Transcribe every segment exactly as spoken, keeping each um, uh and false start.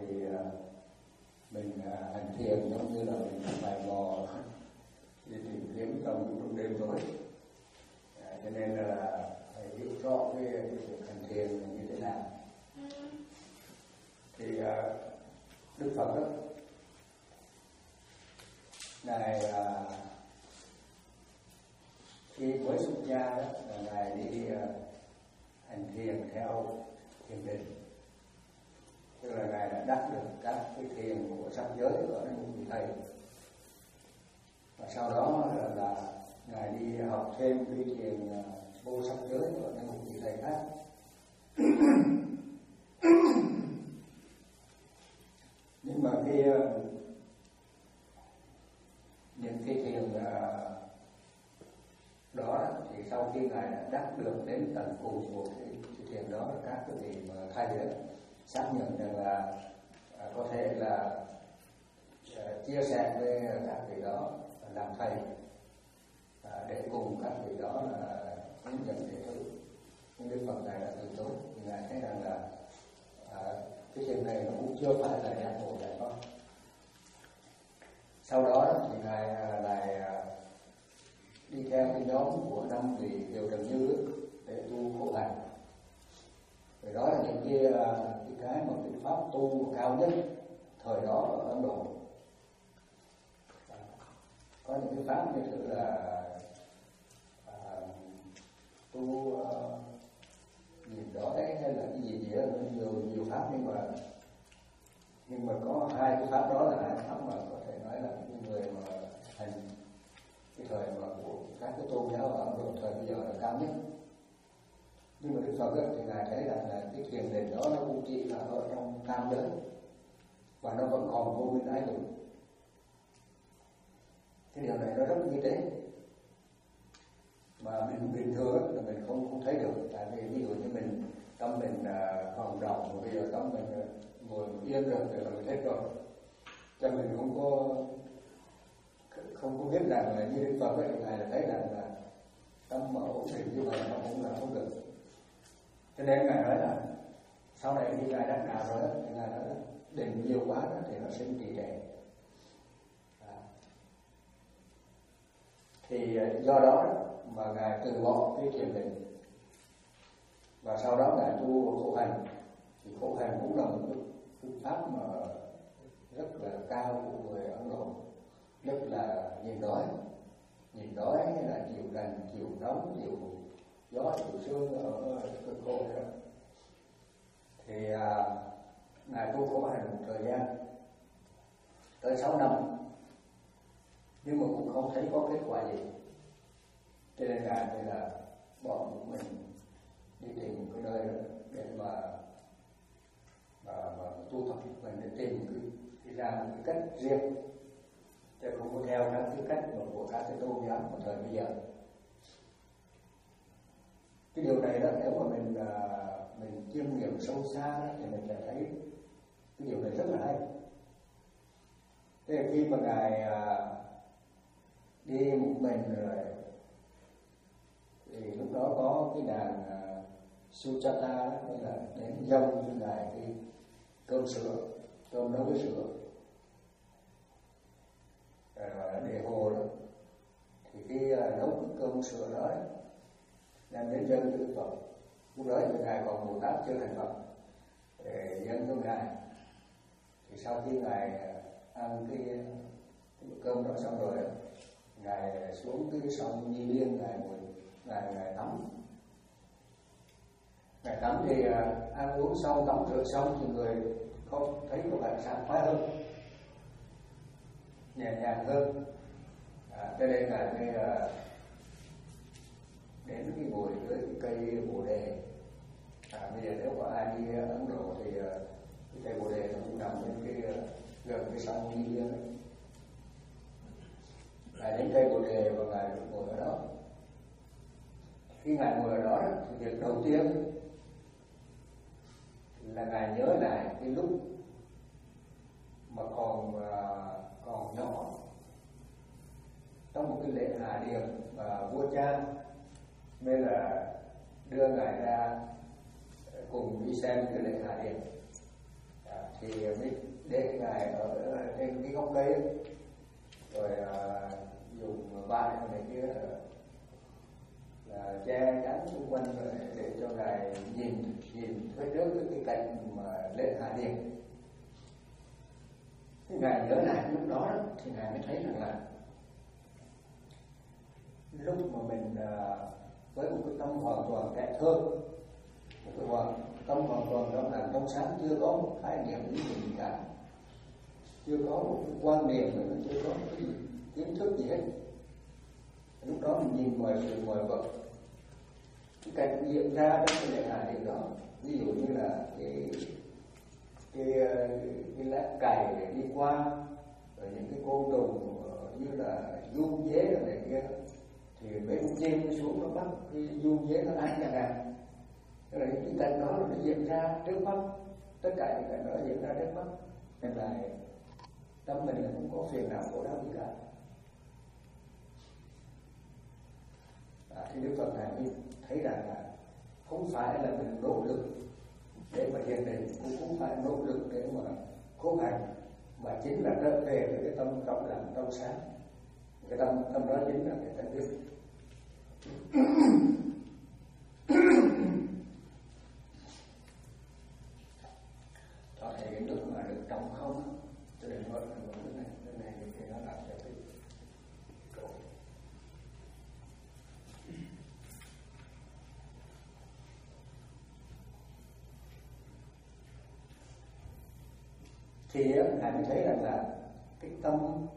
thì mình hành thiền giống như là mình bài bò đi tìm kiếm trong trong đêm tối, cho nên là phải hiểu rõ cái việc hành thiền như thế nào. Thì Đức Phật đó, ngài khi mới xuất gia đó là ngài đi hành thiền theo thiền định, tức là ngài đã đắc được các cái thiền của sắc giới ở đây một vị thầy, và sau đó là, là ngài đi học thêm cái thiền vô sắc giới ở đây một vị thầy khác. Nhưng mà khi những cái thiền đó thì sau khi ngài đã đắc được đến tận cùng của cái, cái thiền đó, các cái vị mà thầy đó xác nhận rằng là à, có thể là à, chia sẻ với các vị đó làm thầy, à, để cùng các vị đó là hướng dẫn đệ tử. Nhưng Đức Phật ngài đã từ chối, vì ngài thấy rằng là à, cái thiền này nó cũng chưa phải là giác ngộ giải thoát. Sau đó thì ngài lại đi theo cái nhóm của năm vị Kiều Trần Như để tu khổ hạnh. Thì đó là những cái cái cái mà cái pháp tu cao nhất thời đó ở Ấn Độ. Có những cái pháp như là à, tu uh, gì đó đấy, hay là cái gì gì đó, nhiều nhiều pháp, nhưng mà nhưng mà có hai cái pháp đó là hai pháp mà có thể nói là những người mà hành cái thời mà của các cái tôn giáo ở Ấn Độ thời bây giờ là cao nhất. Nhưng mà Đức Phật ấy, thì ngài thấy rằng là cái thiền định đó nó cũng chỉ là ở trong tam giới và nó vẫn còn vô minh ái dục. Cái điều này nó rất vi tế mà mình bình thường ấy, là mình không không thấy được. Tại vì ví dụ như mình tâm mình uh, còn động, và bây giờ tâm mình uh, ngồi yên được thì là mình hết rồi, cho mình không có không có biết rằng là như Đức Phật ấy, ngài là thấy rằng là tâm mà ổn định như vậy nó cũng là không được. Cho nên ngài nói là sau này khi ngài đắc đạo rồi thì ngài nói là định nhiều quá đó, thì nó sinh trì trệ. À. Thì do đó mà ngài từ bỏ cái thiền định, và sau đó ngài tu khổ hành. Thì khổ hành cũng là một phương pháp mà rất là cao của người Ấn Độ, rất là nhìn đói, nhìn đói là chịu đành, chịu nóng, chịu gió, chịu sương ở cực khổ đó. Thì à, ngài tu khổ hành một thời gian tới sáu năm, nhưng mà cũng không thấy có kết quả gì. Cho nên ngài thì là bỏ một mình đi tìm một cái nơi để mà mà, mà tu tập mình, để tìm cái, cái ra một cái cách riêng, chứ không có theo các cái cách của các cái tôn giáo của thời bây giờ. Cái điều này đó, nếu mà mình mình chiêm nghiệm sâu xa đó, thì mình sẽ thấy cái điều này rất là hay. Thế là khi mà ngài đi một mình rồi, thì lúc đó có cái nàng Suchata đó, hay là đến dâng cho ngài cái cơm sữa, cơm nấu với sữa, để hồ đó. Thì cái nấu cơm sữa đó đem đến dâng cho Đức Phật. Lúc đó thì ngài còn Bồ Tát chưa thành Phật, để dâng cho ngài. Thì sau khi ngài ăn cái, cái cơm đó xong rồi, ngài xuống cái sông Nhi Liên, ngài ngồi ngài, ngài tắm. Ngài tắm thì ăn uống xong, tắm rửa xong thì người không thấy có vẻ sảng khoái hơn, nhẹ nhàng hơn. À, cho nên là cái đến cái ngồi dưới cái cây bồ đề. À, bây giờ nếu có ai đi Ấn Độ thì cái cây bồ đề nó cũng nằm trên cái gần cái sông Nhi Liên ấy. Ngài đến cây bồ đề và ngài ngồi ở đó. Khi ngài ngồi ở đó thì việc đầu tiên là ngài nhớ lại cái lúc mà còn còn nhỏ, trong một cái lễ hạ điệp và vua cha nên là đưa ngài ra cùng đi xem cái lễ hạ điệp. À, thì mới để ngài ở trên cái gốc cây, rồi à, dùng vải này kia là che chắn xung quanh rồi để cho ngài nhìn nhìn phía trước cái cảnh mà lễ hạ điền. Thì ngài nhớ lại lúc đó, đó thì ngài mới thấy rằng là lúc mà mình à, với một cái tâm hoàn toàn trẻ thơ, một cái hoàn tâm hoàn toàn trong lành trong sáng, chưa có một khái niệm lý gì cả, chưa có một cái quan niệm, chưa có một cái kiến thức gì hết. Lúc đó mình nhìn ngoài sự ngoài vật, cái cảnh diễn ra trong cái lễ hạ điền đó, ví dụ như là cái cái cái lá cày để đi qua, rồi những cái côn trùng như là giun dế rồi này kia, thì mấy con chim nó xuống nó bắt cái giun dế nó ăn chẳng hạn. Thế là những cái cảnh đó nó diễn ra trước mắt, tất cả những cảnh đó diễn ra trước mắt, nên là tâm mình là không có phiền não khổ đau gì cả. À, thì Đức Phật này thấy rằng là không phải là mình nỗ lực để mà hiện định, cũng không phải nỗ lực để mà cố hành, mà chính là trở về với cái tâm trong lành trong sáng. Cái tâm tâm đó chính là cái tâm biết. Có thể cái nước mà được trong không, cho nên gọi là một cái này, cái này thì nó làm cho cái cổ. Thì Ngài mới thấy rằng là cái tâm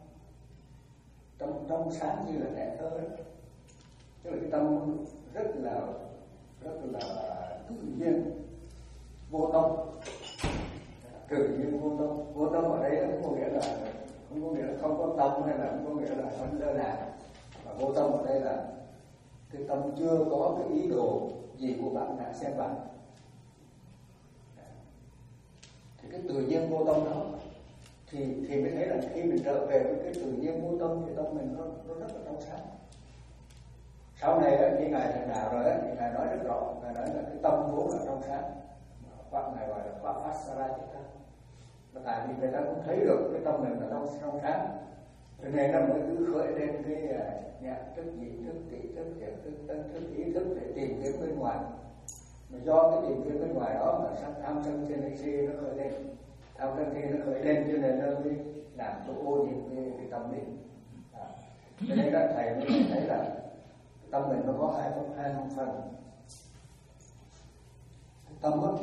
trong trong sáng như là trẻ thơ đó, tức là cái tâm rất là rất là tự nhiên, vô tâm, tự nhiên vô tâm. Vô tâm ở đây không có nghĩa là không có nghĩa là không có tâm, hay là không có nghĩa là không lơ là, mà vô tâm ở đây là cái tâm chưa có cái ý đồ gì của bạn đã xem bạn. Thì cái tự nhiên vô tâm đó thì thì mới thấy là khi mình trở về với cái tự nhiên vô tâm thì tâm mình nó nó rất là trong sáng. Sau này ấy, khi ngài thành đạo rồi ấy, thì ngài nói rất rõ, ngài nói là cái tâm vốn là trong sáng, pháp ngài gọi là pháp Asarajita. Mà tại vì người ta cũng thấy được cái tâm mình là trong trong sáng, cho nên nó mới cứ khởi lên cái uh, nhạc thức, nhị thức, tỷ thức, thiệt thức, tân thức, ý thức để tìm kiếm bên ngoài. Mà do cái tìm kiếm bên ngoài đó mà sang tham sân si si nó khởi lên, tham sân si nó khởi lên, cho nên nó mới làm cho ô nhiễm cái, cái tâm đi. À. Cho nên các thầy mới thấy là tâm mình nó có hai phần, hai phần. Tâm á,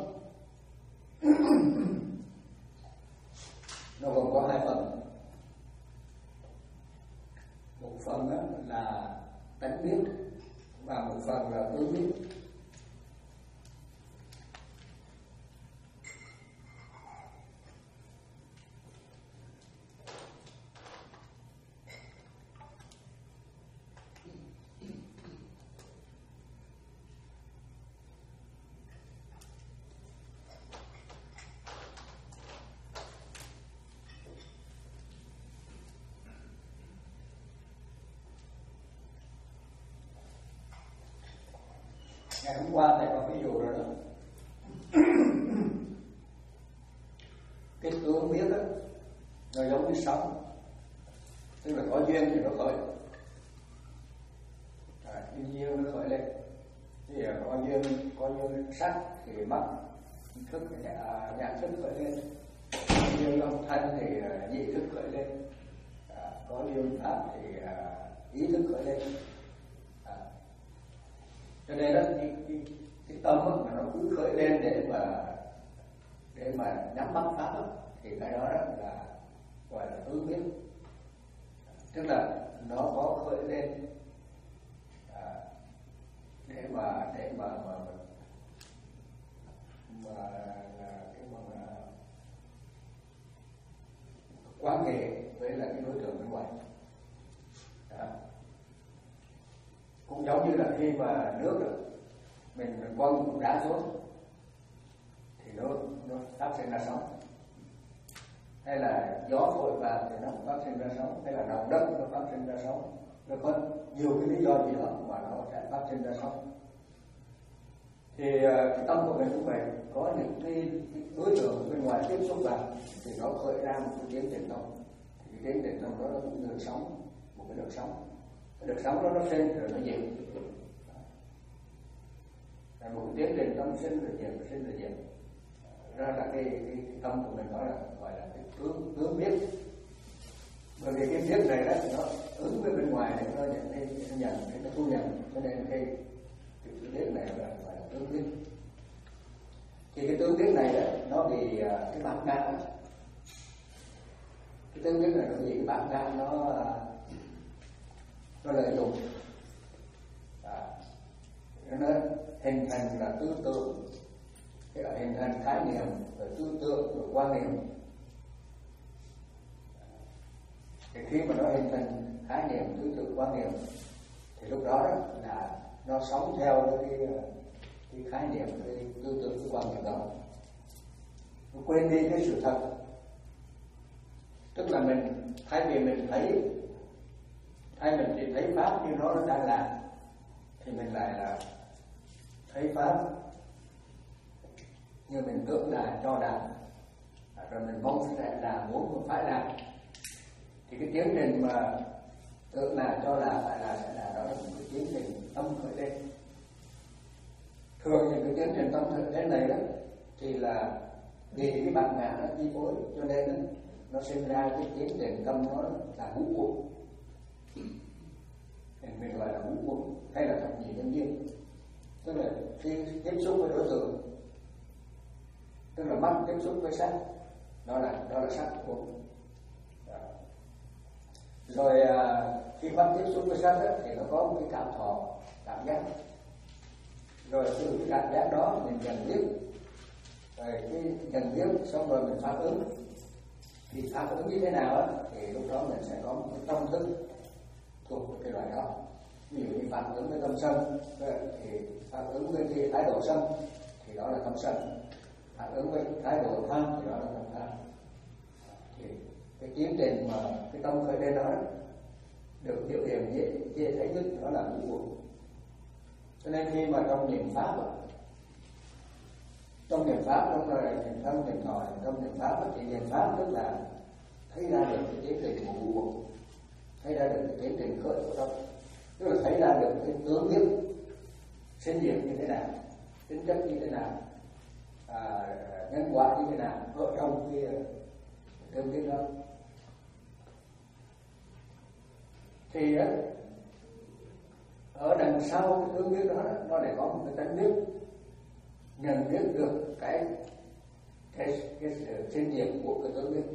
nó gồm có hai phần. Một phần á là tánh biết và một phần là tướng biết. Ngày hôm qua thầy có ví dụ rồi đó. Cái tướng biết đó, nó giống như sóng, tức là có duyên thì nó khởi, à, duyên nó khởi lên. Thì có duyên có duyên sắc thì mắt thức nhạc, nhạc thức khởi lên, có duyên âm thanh thì nhị thức khởi lên, à, có duyên pháp thì à, ý thức khởi lên. Cho nên đó cái, cái, cái tâm đó, mà nó cứ khởi lên để mà để mà nắm bắt pháp đó, thì cái đó, đó là gọi là tướng biết. Tức là nó có khởi lên à, để mà để mà mà mà là cái mà, mà quan hệ với là cái đối tượng bên ngoài. Đó. Cũng giống như là khi mà nước đó, mình quăng đá xuống thì nó nó phát sinh ra sóng, hay là gió thổi vào thì nó phát sinh ra sóng, hay là động đất nó phát sinh ra sóng. Nó có nhiều cái lý do gì đó mà nó sẽ phát sinh ra sóng. Thì cái tâm của mình cũng vậy, có những cái đối tượng bên ngoài tiếp xúc vào thì nó khởi ra một cái tiến trình động. Thì cái tiến trình động đó là một đợt sóng, một cái đợt sóng. Cái đợt sóng đó nó sinh rồi nó diệt. Là một cái tiến trình tâm sinh rồi diệt, sinh rồi diệt. Ra là cái, cái, cái tâm của mình đó là gọi là cái tướng tướng biết. Bởi vì cái biết này đó nó ứng với bên ngoài này nó nhận cái nó nhận cái nó thu nhận, cho nên cái cái biết này là gọi là tướng biết. Thì cái tướng biết này đó, nó bị cái bản ngã, cái tướng biết này nó bị cái bản ngã nó nó lợi dụng, à, nó hình thành là tư tưởng, cái là hình thành khái niệm, rồi tư tưởng, rồi quan niệm. Thì khi mà nó hình thành khái niệm, tư tưởng, quan niệm thì lúc đó, đó là nó sống theo cái cái khái niệm, cái tư tưởng, cái quan niệm đó, nó quên đi cái sự thật. Tức là mình thay vì mình thấy thay mình chỉ thấy pháp như nó đang làm thì mình lại là thấy pháp như mình tưởng là cho làm, rồi mình mong sẽ là muốn phải làm. Thì cái tiến trình mà tưởng là cho là phải là sẽ là đó là một cái tiến trình tâm khởi lên. Thường những cái tiến trình tâm khởi lên này đó thì là vì cái bản ngã nó chi phối, cho nên đó, nó sinh ra cái tiến trình tâm nó là ngũ uẩn. Mình gọi là ngũ uẩn hay là thập nhị nhân duyên. Tức là khi tiếp xúc với đối tượng, tức là mắt tiếp xúc với sắc, đó là đó là sắc uẩn. Rồi à, khi mắt tiếp xúc với sắc đó, thì nó có một cái cảm thọ, cảm giác. Rồi từ cái cảm giác đó mình nhận biết, rồi cái nhận biết xong rồi mình phản ứng. Thì phản ứng như thế nào á, thì lúc đó mình sẽ có một cái tâm thức thuộc cái loại đó. Ví dụ như phản ứng với tâm sân thì phản ứng với cái thái độ sân thì đó là tâm sân, phản ứng với thái độ tham thì đó là tâm tham. Thì cái tiến trình mà cái tâm khởi lên đó được biểu hiện dễ, dễ thấy nhất đó là ngũ uẩn. Cho nên khi mà trong niệm pháp trong niệm pháp trong là niệm thân niệm thọ trong niệm pháp thì niệm pháp tức là thấy ra được cái tiến trình của ngũ uẩn, thấy ra được cái tiến trình khởi của tâm, tức là thấy ra được cái tướng biết sinh diệt như thế nào, tính chất như thế nào, à, nhân quả như thế nào ở trong cái tướng biết đó. Thì ở đằng sau cái tướng biết đó nó lại có một cái tánh biết nhận biết được cái cái cái sự sinh diệt của cái tướng biết.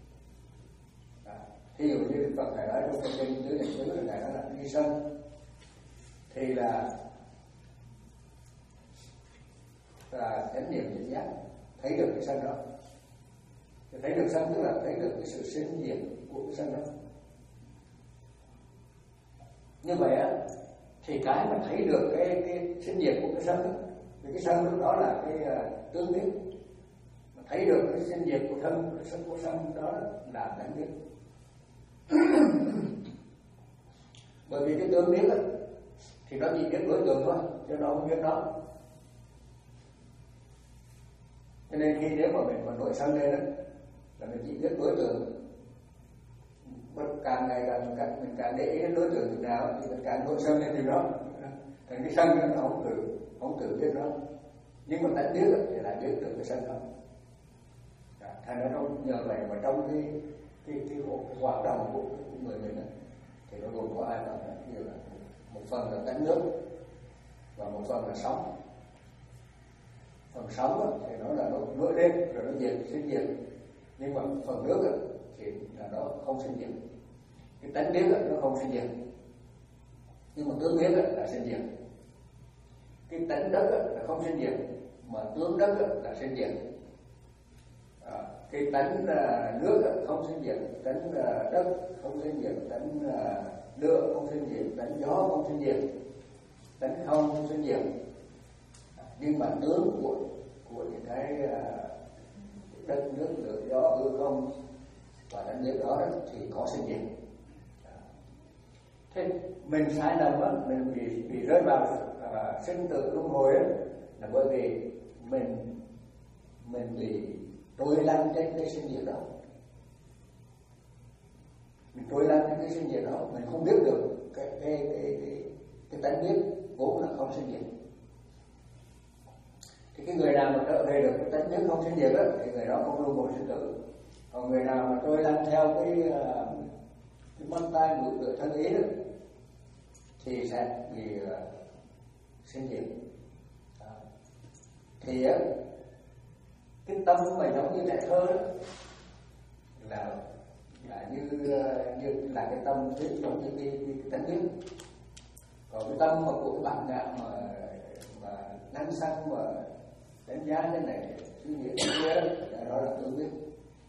Thí dụ như Phật Thầy nói trong cái kinh tứ niệm xứ là Ngài nói là khi sân thì là là chánh niệm tỉnh giác, thấy được cái sân đó. Thì thấy được sân tức là thấy được cái sự sinh diệt của cái sân đó. Như vậy á, thì cái mà thấy được cái cái sinh diệt của cái sân đó, thì cái sân lúc đó là cái uh, tướng biết. Mà thấy được cái sinh diệt của thân, cái sân của sân đó là tánh biết. Bởi vì cái tướng biết đó, thì nó chỉ biết đối tượng thôi, chứ nó không biết nó. Cho nên khi nếu mà mình còn nổi sân lên đó, là mình chỉ biết đối tượng. Bất càng ngày càng, càng mình càng để ý đến đối tượng từ nào thì mình càng nổi sân lên từ đó. Thành cái sân nó không tự không tự biết nó, nhưng mà tánh biết thì lại biết được cái sân đó. Thành ra nó nhờ vậy mà trong cái cái cái hoạt động của người mình đó, thì nó gồm có hai phần, như là một phần là tánh nước và một phần là sóng. Phần sóng thì nó là nó nổi lên rồi nó diệt, sinh diệt, nhưng mà phần nước thì là nó không sinh diệt. Cái tánh biết nó không sinh diệt, nhưng mà tướng biết là sinh diệt. Cái tánh đất là không sinh diệt, mà tướng đất là sinh diệt. À, cái tánh nước không sinh diệt, tánh đất không sinh diệt, tánh nước không sinh diệt, tánh gió không sinh diệt, tánh không không sinh diệt. À, nhưng mà tướng của của những cái đất nước lửa gió hư không và tánh biết đó thì có sinh diệt. À, thế mình sai lầm á, mình bị bị rơi vào à, sinh tử luân hồi á, là bởi vì mình mình bị trôi lăn trên cái sinh diệt đó, mình trôi lăn trên cái sinh diệt đó, mình không biết được cái cái cái cái, cái tánh biết vốn là không sinh diệt. Thì cái người nào mà trở về được cái tánh biết không sinh diệt đó, thì người đó không luân hồi sinh tử. Còn người nào mà trôi lăn theo cái cái mắt tai mũi lưỡi thân ý đó thì sẽ bị uh, sinh diệt. Thì uh, cái tâm mà giống như trẻ thơ đó là là như như là cái tâm biết giống như cái, cái, cái tánh biết. Còn cái tâm mà của cái bạn ngạ mà mà năng xăng mà đánh giá cái này suy nghĩ cái kia đó là tự biết.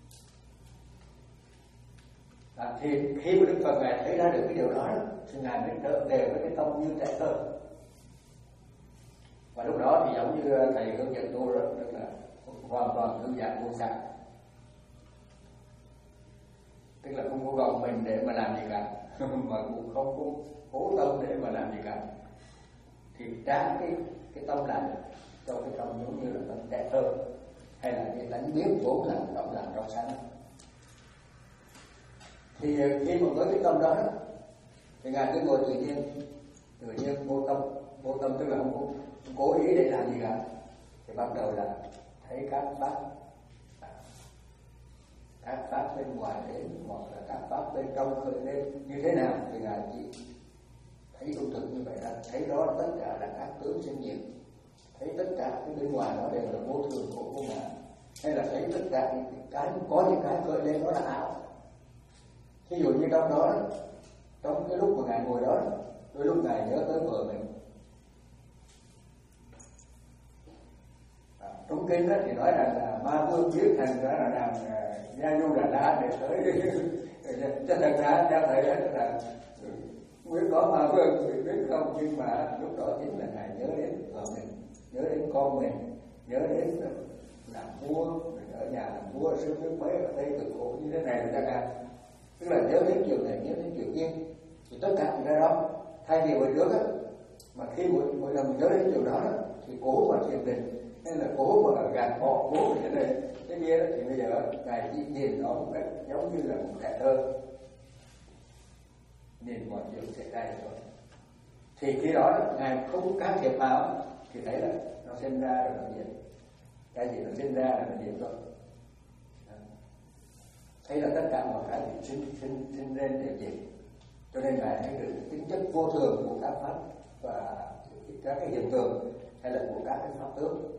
À, thì khi mà Đức Phật ngài thấy ra được cái điều đó thì ngài mới trở về với cái tâm như trẻ thơ. Và lúc đó thì giống như thầy hướng dẫn tôi rồi, tức là hoàn toàn thư giãn vô sắc, tức là không có gồng mình để mà làm gì cả mà cũng không có cố tâm để mà làm gì cả, thì trả cái cái tâm lại cho cái tâm giống như là tâm trẻ thơ, hay là cái tánh biết vốn là động làm trong sáng. Thì khi mà với cái tâm đó thì ngài cứ ngồi tự nhiên, tự nhiên vô tâm, vô tâm tức là không, không, không cố ý để làm gì cả, thì bắt đầu là thấy các pháp, các pháp bên ngoài đến hoặc là các pháp bên trong khởi lên như thế nào thì ngài chỉ thấy trung thực như vậy đó, thấy đó tất cả là các tướng sinh diệt, thấy tất cả cái bên ngoài đó đều là vô thường khổ vô ngã, hay là thấy tất cả những cái có những cái khởi lên đó là ảo. Ví dụ như trong đó, trong cái lúc mà ngài ngồi đó, đôi lúc ngài nhớ tới vợ mình. À, trong kinh đó thì nói rằng là ma vương biết thành ra là làm gia du đà la để tới cho thật ra theo thầy đó là biết có ma vương biết không, nhưng mà lúc đó chính là ngài nhớ đến vợ mình, nhớ đến con mình, nhớ đến làm vua, ở nhà làm vua sướng nước mấy ở đây cực khổ như thế này là chẳng hạn. Tức là nhớ đến chuyện này, nhớ đến chuyện kia, thì tất cả những cái đó thay vì hồi trước á, mà khi mỗi, mỗi lần nhớ đến điều đó, đó thì cố mà thiền định hay là cố mà gạt bỏ, cố mà thế này cái kia đó, thì bây giờ ngài chỉ nhìn nó một cách giống như là một trẻ thơ, nhìn mọi chuyện sẽ ra rồi. Thì khi đó ngài không can thiệp vào thì thấy là nó sinh ra rồi nó diệt, cái gì nó sinh ra là nó diệt rồi. Thấy là tất cả mọi cái thì sinh sinh sinh lên đều diệt, cho nên ngài thấy được tính chất vô thường của các pháp và các cái hiện tượng hay là của các cái pháp tướng.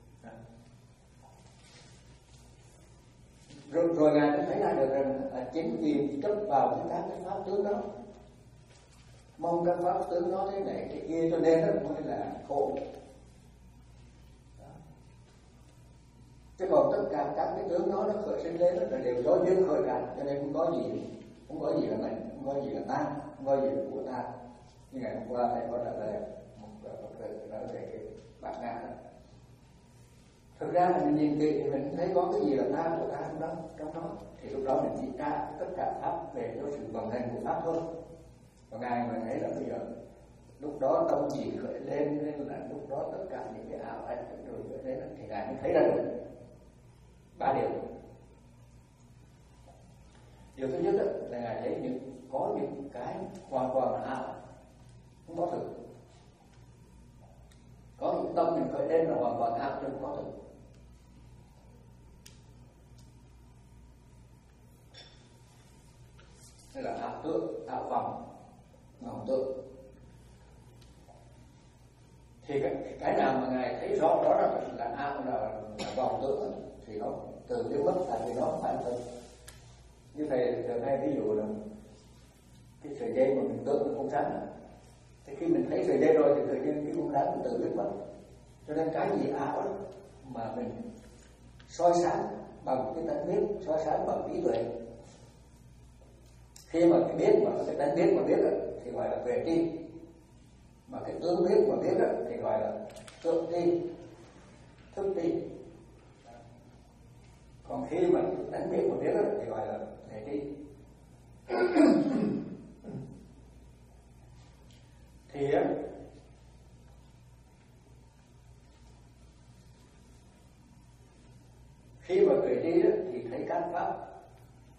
Rồi, rồi ngài mới thấy ra được rằng là chính vì chấp vào các cái pháp tướng đó, mong các pháp tướng nó thế này thế kia, cho nên nó mới là khổ. Chứ còn tất cả các cái tướng đó nó khởi sinh lên là đều do duyên khởi ra, cho nên không có gì, không có gì là mình, không có gì là ta, không có gì là của ta. Như ngày hôm qua thầy có trả lời một Phật tử nói về cái bát ngát đó. Thực ra là mình nhìn kỹ thì mình thấy có cái gì là ta của ta trong đó, trong đó thì lúc đó mình chỉ tra tất cả pháp về cho sự vận hành của pháp thôi. Và ngài mà thấy là bây giờ lúc đó tâm chỉ khởi lên, nên là lúc đó tất cả những cái ảo ảnh rồi khởi lên thì ngài mới thấy ra được ba điều. Điều thứ nhất là ngài thấy những có những cái hoàn toàn là ảo, không có thực. Có những tâm mình khởi lên là hoàn toàn ảo chứ không có thực. Đây là ảo tượng, ảo vọng, ngọc tượng. Thì cái, cái nào mà ngài thấy rõ đó là, là ảo, là, là vọng tượng thì nó từ biến mất, tại vì nó không phải thật. Như thầy thường hay ví dụ là cái sợi dây mà mình tưởng nó không sáng, thì khi mình thấy sợi dây rồi thì tự nhiên cái không sáng mình tự biến mất. Cho nên cái gì ảo mà mình soi sáng bằng cái tánh biết, soi sáng bằng trí tuệ, khi mà cái biết mà cái tánh biết mà biết thì gọi là tuệ tri, mà cái tướng biết mà biết thì gọi là tượng tri, thức tri. Còn khi mà tánh biết mà biết thì gọi là thể tri. Thì á,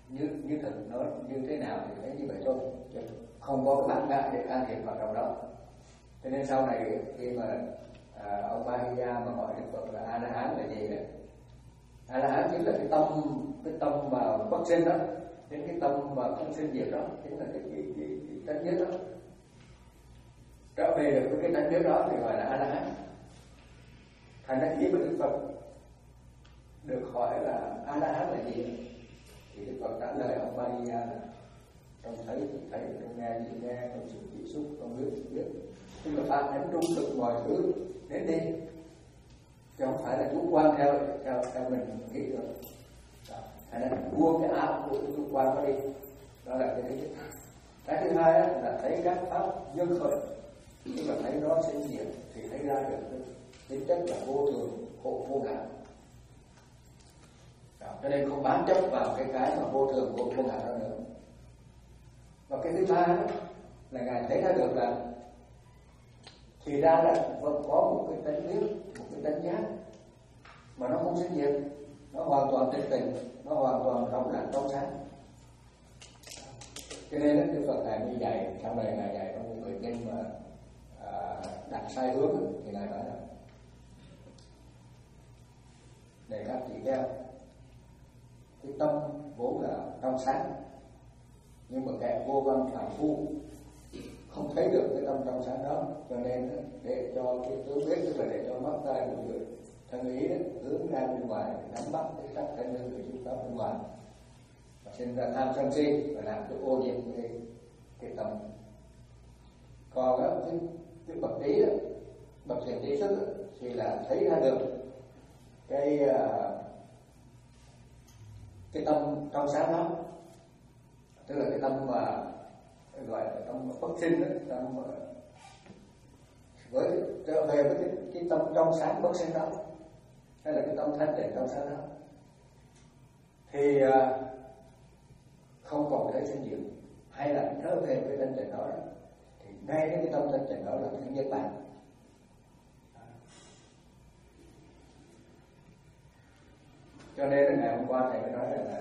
như như thực nó như thế nào thì thấy như vậy thôi, chứ không có cái bản ngã để can thiệp vào trong đó. Cho nên sau này khi mà à, ông Mahiya mà hỏi Đức Phật là A La Hán là gì đấy, A La Hán chính là cái tâm cái tâm mà bất sinh đó, đến cái tâm mà không sinh diệt đó, chính là cái cái cái, cái tánh nhất đó. Trở về được với cái tánh nhất đó thì gọi là A La Hán. Thành ra khi mà Đức Phật được hỏi là A La Hán là gì thì Đức Phật trả lời ông Mahiya là trong thấy thì thấy, trong nghe thì nghe, trong sự tiếp xúc, trong biết thì biết. Tức là bạn hãy trung thực mọi thứ đến đi, chứ không phải là chủ quan theo theo theo mình nghĩ được. Thành ra buông cái áo của chủ quan đó đi, đó là cái thứ nhất. Cái thứ hai là thấy các pháp nhân khởi, tức là thấy nó sinh diệt thì thấy ra được tính chất là vô thường, khổ vô ngã. Cho nên không bám chấp vào cái cái mà vô thường, vô, vô ngã đó nữa. Và cái thứ ba đó là ngài thấy ra được là thì ra là vẫn có một cái tánh biết, một cái tánh giác mà nó không sinh diệt, nó hoàn toàn tịch tỉnh, nó hoàn toàn rộng lặng trong sáng. Cho nên Đức Phật ngài mới dạy, sau này ngài dạy trong người kinh mà à, đặt sai hướng thì ngài nói là để các chị theo cái tâm vốn là trong sáng, nhưng mà kẻ vô văn phàm phu không thấy được cái tâm trong sáng đó, cho nên để cho cái tướng biết, tức là để cho mắt tai của người thân ý đó, hướng ra bên ngoài, nắm bắt cái sắc thân người chúng ta bên ngoài, và sinh ra tham sân si và làm cho ô nhiễm cái cái tâm. Còn đó, cái, cái bậc trí đó, bậc thiện trí thức đó, thì là thấy ra được cái cái tâm trong sáng đó, tức là cái tâm mà gọi là tâm bất sinh đó, tâm với trở về với cái, cái tâm trong sáng bất sinh đó, hay là cái tâm thanh tịnh trong sáng đó, thì không còn thấy sinh diệt, hay là trở về với thanh tịnh đó, thì ngay cái tâm thanh tịnh đó là cái niết bàn. Cho nên ngày hôm qua thầy mới nói rằng là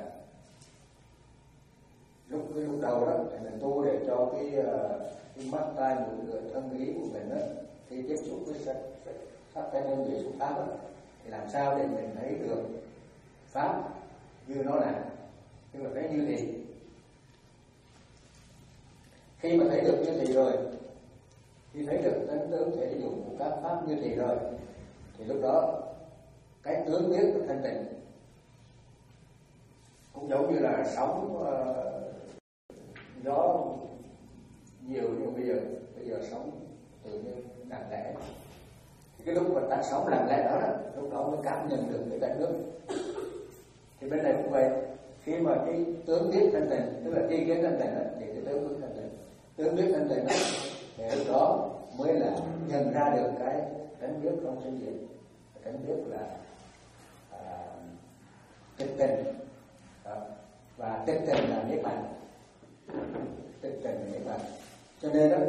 lúc cái lúc đầu đó thì mình tu để cho cái cái mắt tai mũi lưỡi thân ý của mình đó, khi tiếp xúc với sắc sắc cái nhân vị xúc pháp đó, thì làm sao để mình thấy được pháp như nó là, tức là thấy như thì. Khi mà thấy được như thì rồi, khi thấy được tánh tướng thể dụng của các pháp như thì rồi, thì lúc đó cái tướng biết của thanh tịnh cũng giống như là sóng uh, gió nhiều, nhưng bây giờ bây giờ sóng tự nhiên lặng lẽ, thì cái lúc mà ta sóng lặng lẽ đó, đó lúc đó mới cảm nhận được cái tánh nước. Thì bên này cũng vậy, khi mà cái tướng biết thanh tịnh, tức là tri kiến thanh tịnh đó, thì cái tướng biết thanh tịnh, tướng biết thanh tịnh đó, thì lúc đó mới là nhận ra được cái tánh biết không sinh diệt, tánh biết là à, tịch tịnh. Đó. Và tịch tịnh là niết bàn, tịch tịnh là niết bàn. Cho nên đó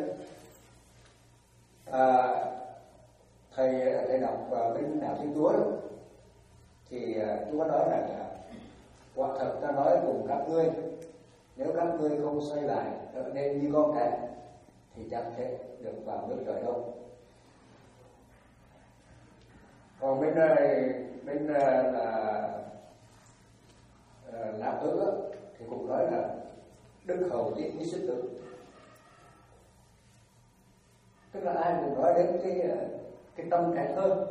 à, thầy thầy đọc uh, bên đạo Thiên Chúa đó, thì uh, Chúa nói rằng là quả thật ta nói cùng các ngươi, nếu các ngươi không xoay lại trở nên như con trẻ thì chẳng thể được vào nước trời đâu. Còn bên bên uh, là Lạc Tử thì cũng nói là đức hầu tiết ní xích tử, tức là ai cũng nói đến cái cái tâm trẻ thơ.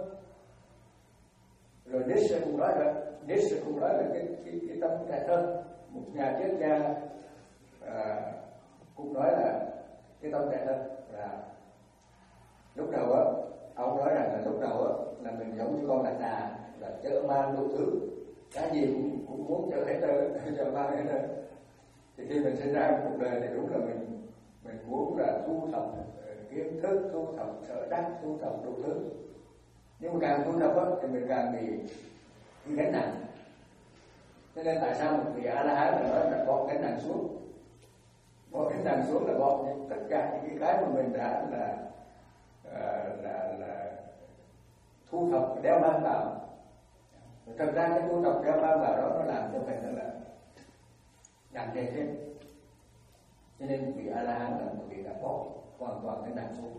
Rồi Nietzsche cũng nói là Nietzsche cũng nói là cái cái, cái tâm trẻ thơ. Một nhà triết gia à, cũng nói là cái tâm trẻ thơ là lúc đầu á, ông nói rằng là lúc đầu á là mình giống như con lạc đà, là chở mang đủ thứ, cái gì cũng, cũng muốn chở hết trơn, chở mang hết trơn. Thì khi mình sinh ra cuộc đời thì đúng là mình mình muốn là thu thập kiến thức, thu thập sở đắc, thu thập đủ thứ. Nhưng mà càng thu thập á thì mình càng bị bị gánh nặng. Cho nên tại sao một vị A La Hán nói là bỏ gánh nặng xuống, bỏ gánh nặng xuống là bỏ tất cả những cái mà mình đã là là là, là thu thập đeo mang vào. Thật ra cái thu thập đeo mang vào đó nó làm cho mình là nề thêm. Cho nên vị A La Hán là một vị đã bỏ hoàn toàn cái nặng xuống.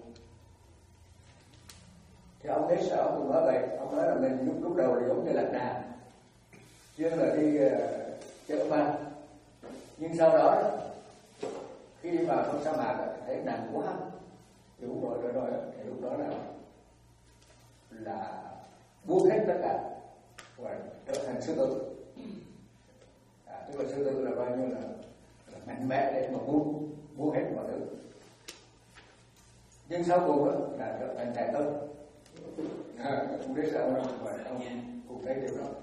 Thì ông thấy sao ông nói vậy? Ông nói là mình lúc lúc đầu là giống như lạc đà, chưa là đi uh, chợ ma, nhưng sau đó khi đi vào trong sa mạc thấy nặng quá, thì đúng rồi rồi rồi thì lúc đó là là buông hết tất cả và trở thành sư tử. À, tức là sư tử là bao nhiêu là, là mạnh mẽ để mà buông buông hết mọi thứ. Nhưng sau cùng đó, là trở thành trẻ tơ. À, không biết sao đâu mà ông cũng thấy điều đó.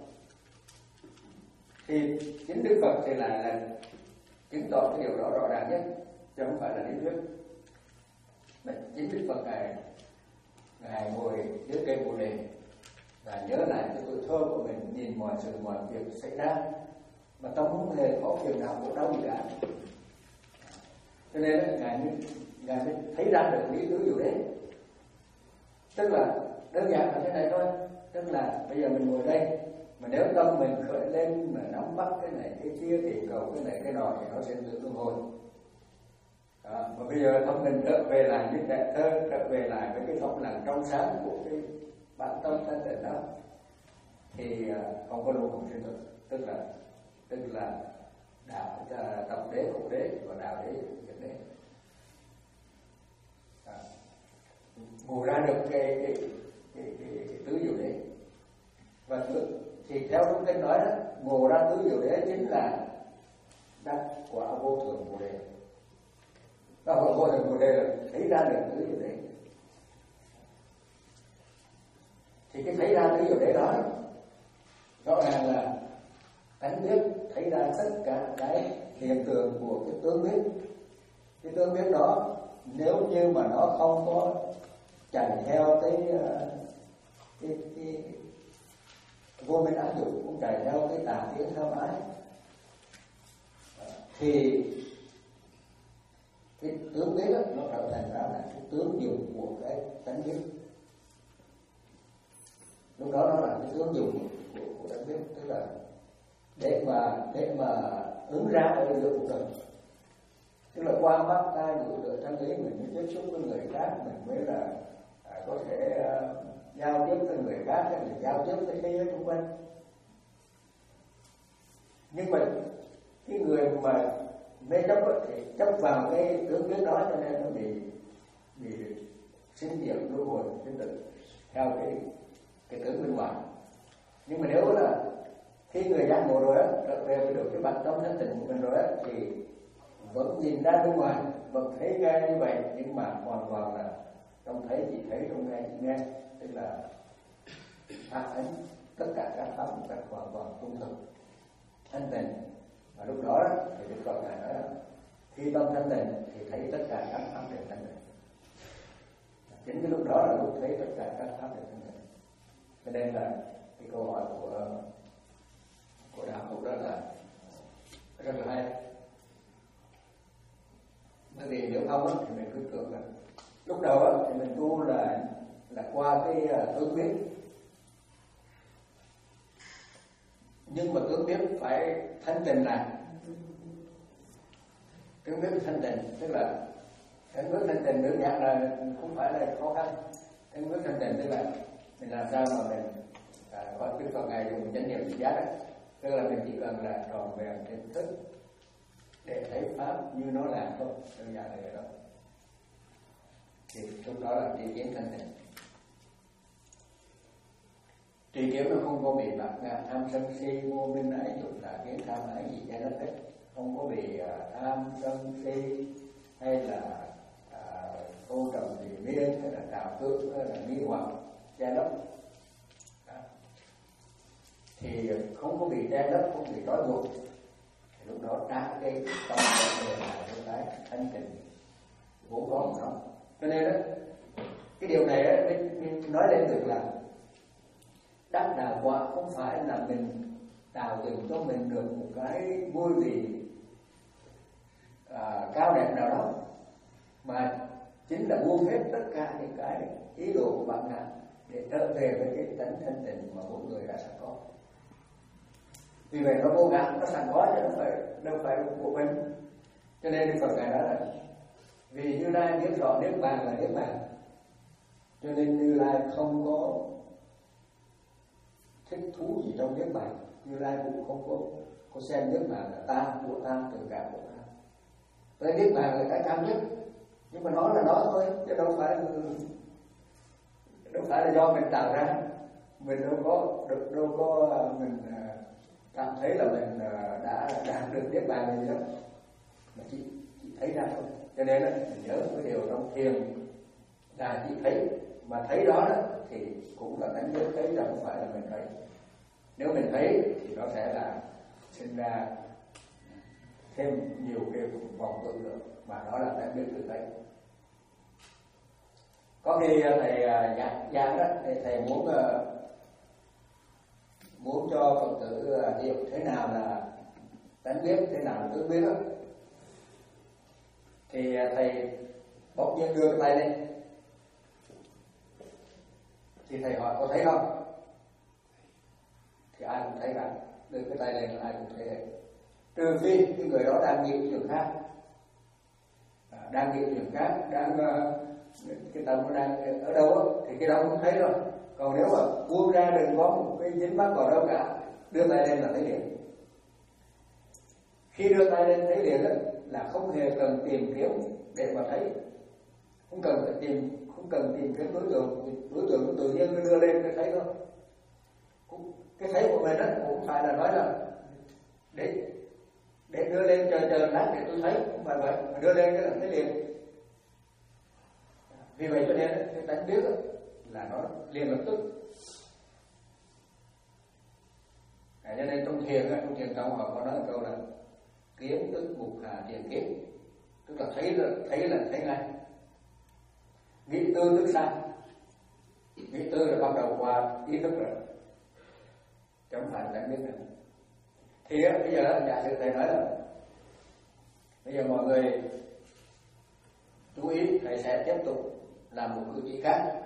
Thì chính Đức Phật thì là, là chứng tỏ cái điều đó rõ ràng nhất, chứ không phải là lý thuyết. Mà chính Đức Phật ngài ngài ngồi dưới cây Bồ Đề và nhớ lại cái tuổi thơ của mình, nhìn mọi sự mọi việc xảy ra mà tâm không hề có phiền não khổ đau gì cả. Cho nên ngài mới ngài mới thấy ra được lý tứ điều đấy. Tức là đơn giản là thế này thôi, tức là bây giờ mình ngồi đây mà nếu tâm mình khởi lên mà nắm bắt cái này cái kia thì cầu cái này cái nọ thì nó sẽ tự luân hồi. Đó, mà bây giờ tâm mình trở về lại như trẻ thơ, trở về lại với cái tâm lặng trong sáng của cái bản tâm thanh tịnh đó thì không có luân hồi sinh tử, tức là tức là đạo tập đế khổ đế và đạo đế diệt đế. Ngồi ra được cái cái cái, cái, cái tứ diệu đế. Và thì theo trong kinh nói đó, ngồi ra tứ diệu đế chính là đắc quả vô thượng Bồ Đề. Đó, vô thượng Bồ Đề là thấy ra được tứ diệu đế. Thì cái thấy ra tứ diệu đế đó rõ ràng là tánh biết thấy ra tất cả cái hiện tượng của cái tướng biết. Cái tướng biết đó nếu như mà nó không có chạy theo cái cái, cái vô minh ác dục, cũng chạy theo cái tà kiến tham ái, thì cái tướng biết đó, nó trở thành ra là cái tướng dùng của cái tánh biết. Lúc đó nó là cái tướng dùng của, của tánh biết, tức là để mà để mà ứng ra ở giữa cuộc đời. Tức là qua mắt tai mũi lưỡi thân ý mình mới tiếp xúc với người khác, mình mới là à, có thể uh, giao tiếp với người khác, hay là giao tiếp với thế giới xung quanh. Nhưng mà cái người mà mê chấp thì chấp vào cái tướng biết đó, cho nên nó bị bị sinh diệt luân hồi sinh tử theo cái cái tướng bên ngoài. Nhưng mà nếu là khi người giác ngộ rồi á, trở về với được cái bản tâm thanh tịnh của mình rồi á, thì vẫn nhìn ra bên ngoài, vẫn thấy ra như vậy, nhưng mà hoàn toàn là không thấy chỉ thấy, không nghe chỉ nghe, tức là phát ánh tất cả các pháp một cách hoàn toàn trung thực thanh tịnh. Và lúc đó thì Đức Phật ngài nói là khi tâm thanh tịnh thì thấy tất cả các pháp đều thanh tịnh. Chính cái lúc đó là lúc thấy tất cả các pháp đều thanh tịnh. Cho nên là cái câu hỏi của của đạo Phật đó là rất là hay. Bởi vì nếu không thì mình cứ tưởng là lúc đầu thì mình tu là là qua cái tướng biết, nhưng mà tướng biết phải thanh tịnh này. Tướng biết thanh tịnh tức là tướng biết thanh tịnh đơn giản là không phải là khó khăn. Tướng biết thanh tịnh tức là mình làm sao mà mình à, có Đức Phật ngài dùng chánh niệm tỉnh giác đó, tức là mình chỉ cần là tròn vẹn tỉnh thức để thấy pháp như nó là thôi, đơn giản là vậy đó. Thì lúc đó là tri kiến thanh tịnh. Tri kiến nó không có bị bạc ngã tham sân si vô minh ái dục là kiến tham ái gì cho nó hết, không có bị uh, tham sân si hay là uh, ô trầm thì miên hay là trào cước hay là nghi hoặc che lấp. Thì không có bị che lấp, không bị trói buộc, thì lúc đó trả cái tâm về lại với cái thanh tịnh vốn có của nó. Cho nên đó, cái điều này đó, mình nói lên được là đắc đạo quả không phải là mình tạo dựng cho mình được một cái vui vị à, cao đẹp nào đó, mà chính là buông hết tất cả những cái ý đồ của bản ngã để trở về với cái tánh thanh tịnh mà mỗi người đã sẵn có. Vì vậy nó vô ngã, nó sẵn có cho nó phải đâu phải của mình. Cho nên Đức Phật Ngài nói là vì Như Lai biết rõ Niết Bàn là Niết Bàn, cho nên Như Lai không có thích thú gì trong Niết Bàn. Như Lai cũng không có có xem Niết Bàn là ta, của ta, tự cảm của ta. Tới Niết Bàn là cái cao nhất, nhưng mà nó là nó thôi, chứ đâu phải đâu phải là do mình tạo ra. Mình đâu có đâu, đâu có mình cảm thấy là mình đã đạt được Niết Bàn gì đó, mà chỉ, chỉ thấy ra thôi. Cho nên mình nhớ cái điều trong thiền là chỉ thấy, mà thấy đó, đó thì cũng là đánh biết thấy, là không phải là mình thấy. Nếu mình thấy thì nó sẽ là sinh ra thêm nhiều cái vọng tưởng nữa, mà đó là đánh biết từ thấy. Có khi thầy giảng giảng đó, thì thầy muốn muốn cho Phật tử hiểu thế nào là đánh biết, thế nào là tướng biết đó. Thì thầy bỗng nhiên đưa cái tay lên, thì thầy hỏi có thấy không? Thì ai cũng thấy cả, đưa cái tay lên là ai cũng thấy hết. Trừ phi cái người đó đang nghĩ chuyện khác, đang nghĩ chuyện khác, đang cái tâm nó đang ở đâu đó, thì cái đó cũng thấy rồi. Còn nếu mà buông ra đừng có một cái dính mắc vào đâu cả, đưa tay lên là thấy liền. Khi đưa tay lên thấy liền đó, là không hề cần tìm kiếm để mà thấy, không cần phải tìm, không cần tìm kiếm đối tượng, đối tượng nó tự nhiên nó đưa lên cái thấy thôi. Cái thấy của mình đó cũng phải là nói là để để đưa lên chờ chờ lát để tôi thấy, không phải vậy, mà đưa lên cái là thấy liền. Vì vậy cho nên cái đánh biết là nó liền lập tức. À, cho nên trong thiền trong thiền tông họ có nói một câu là kiến tức mục hà thiền kiến, tức là thấy là thấy là thấy ngay. Nghĩ tư tức sai, nghĩ tư là bắt đầu qua ý thức rồi, chứ không phải là biết nữa. Thì á, bây giờ giả sử thầy nói là bây giờ mọi người chú ý, thầy sẽ tiếp tục làm một cử chỉ khác.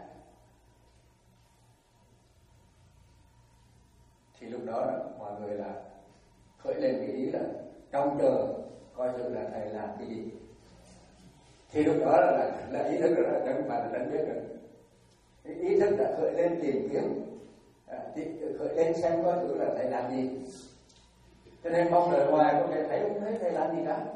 Thì lúc đó mọi người là khởi lên cái ý là trong chờ coi thử là thầy làm cái gì. Thì lúc đó là, là ý thức rồi, chứ không phải là đánh biết rồi. Cái ý thức đã khởi lên tìm kiếm, à, khởi lên xem coi thử là thầy làm gì. Cho nên mong đợi ngoài có thể thấy không thấy thầy làm gì cả.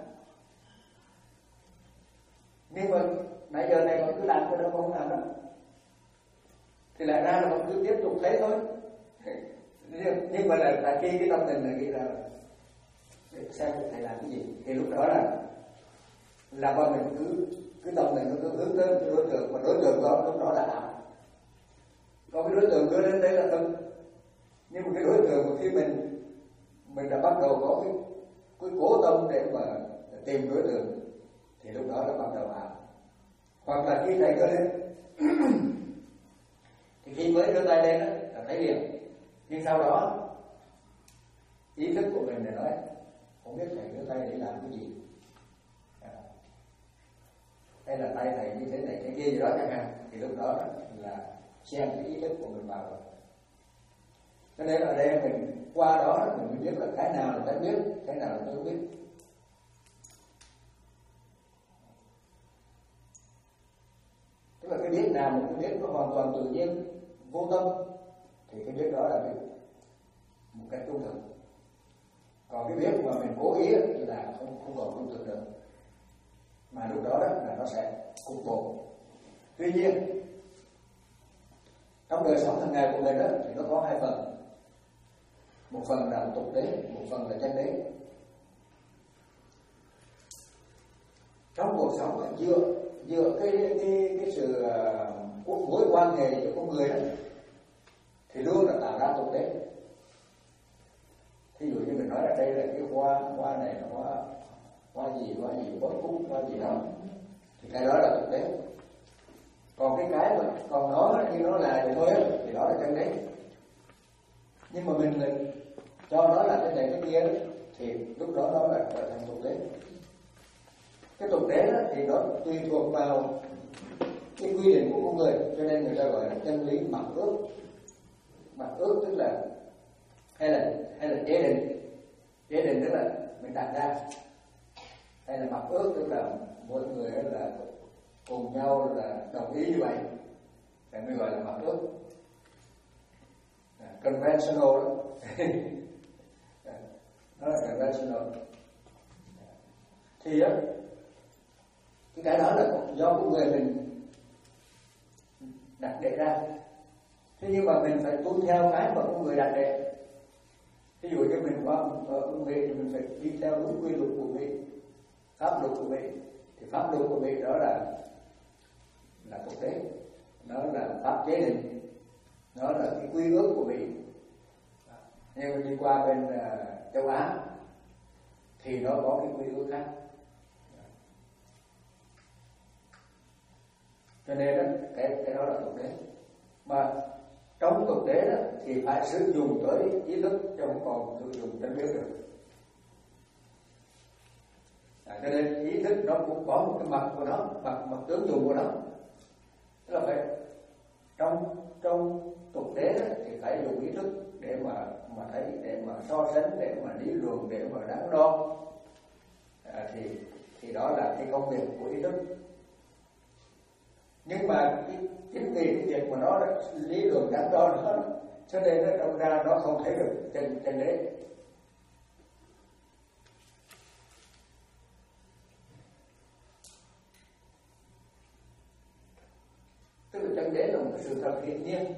Nhưng mà nãy giờ này còn cứ làm cái đó không làm đâu, thì lại ra là còn cứ tiếp tục thấy thôi. Nhưng mà là tại khi cái tâm tình là nghĩ là xem thầy làm cái gì, thì lúc đó là là con mình cứ cái tâm mình nó cứ hướng tới cái đối tượng, mà đối tượng đó lúc đó là ảo. Còn cái đối tượng đưa đến đấy là tâm. Nhưng mà cái đối tượng của khi mình mình đã bắt đầu có cái cái cố tâm để mà tìm đối tượng, thì lúc đó là bắt đầu ảo. Hoặc là khi thầy đưa lên thì khi mới đưa tay lên là thấy liền, nhưng sau đó ý thức của mình để nói không biết thầy đưa tay để làm cái gì, à, hay là tay thầy như thế này thế kia gì đó chẳng hạn, thì lúc đó là xem cái ý thức của mình vào rồi. Cho nên ở đây mình qua đó mình mới biết là cái nào là cái biết, cái nào là tôi biết. Tức là cái biết nào một cái biết nó hoàn toàn tự nhiên, vô tâm, thì cái biết đó là biết một cách trung thực. Còn cái biết mà mình cố ý là không không còn trung thực được, mà lúc đó, đó là nó sẽ cục bộ. Tuy nhiên trong đời sống hàng ngày của mình đó thì nó có hai phần, một phần là tục đế, một phần là chân đế. Trong cuộc sống giữa giữa cái cái cái sự uh, mối quan hệ giữa con người đó thì luôn là tạo ra tục đế. Thí dụ như mình nói ở đây là cái hoa hoa này là hoa hoa gì hoa gì bó cúc hoa gì đó, thì cái đó là tục đế. Còn cái cái mà còn nó như nó là vậy thôi thì đó là chân đế. Nhưng mà mình lại cho nó là cái này cái kia đó, thì lúc đó nó là trở thành tục đế. Cái tục đế đó thì nó tùy thuộc vào cái quy định của con người, cho nên người ta gọi là chân lý mặc ước. Mặc ước tức là hay là hay là chế định. Chế định tức là mình đặt ra, hay là mặc ước tức là mỗi người là cùng nhau là đồng ý như vậy, để mới gọi là mặc ước. Conventional đó. Đó là conventional. Thì á, cái cái đó là do của người mình đặt để ra. Thế nhưng mà mình phải tuân theo cái mà con người đặt để. Ví dụ như mình qua ở công vị thì mình phải đi theo đúng quy luật của vị, pháp luật của vị. Thì pháp luật của vị đó là là thực tế, nó là pháp chế định, nó là cái quy ước của vị. Nhưng đi qua bên uh, châu Á thì nó có cái quy ước khác. Cho nên đó, cái cái đó là tục đế. Mà trong tục đế đó, thì phải sử dụng tới ý thức, chứ không còn sử dụng chân biết được. À, cho nên ý thức nó cũng có một cái mặt của nó, mặt mặt tướng dùng của nó. Tức là phải trong trong tục đế đó, thì phải dùng ý thức để mà mà thấy, để mà so sánh, để mà lý luận, để mà đắn đo. À, thì thì đó là cái công việc của ý thức. Nhưng mà cái, chính vì cái việc mà nó lý luận đắn đo nó, cho nên nó đâu ra nó không thấy được chân chân đế. Tức là chân đế là một cái sự thật hiển nhiên,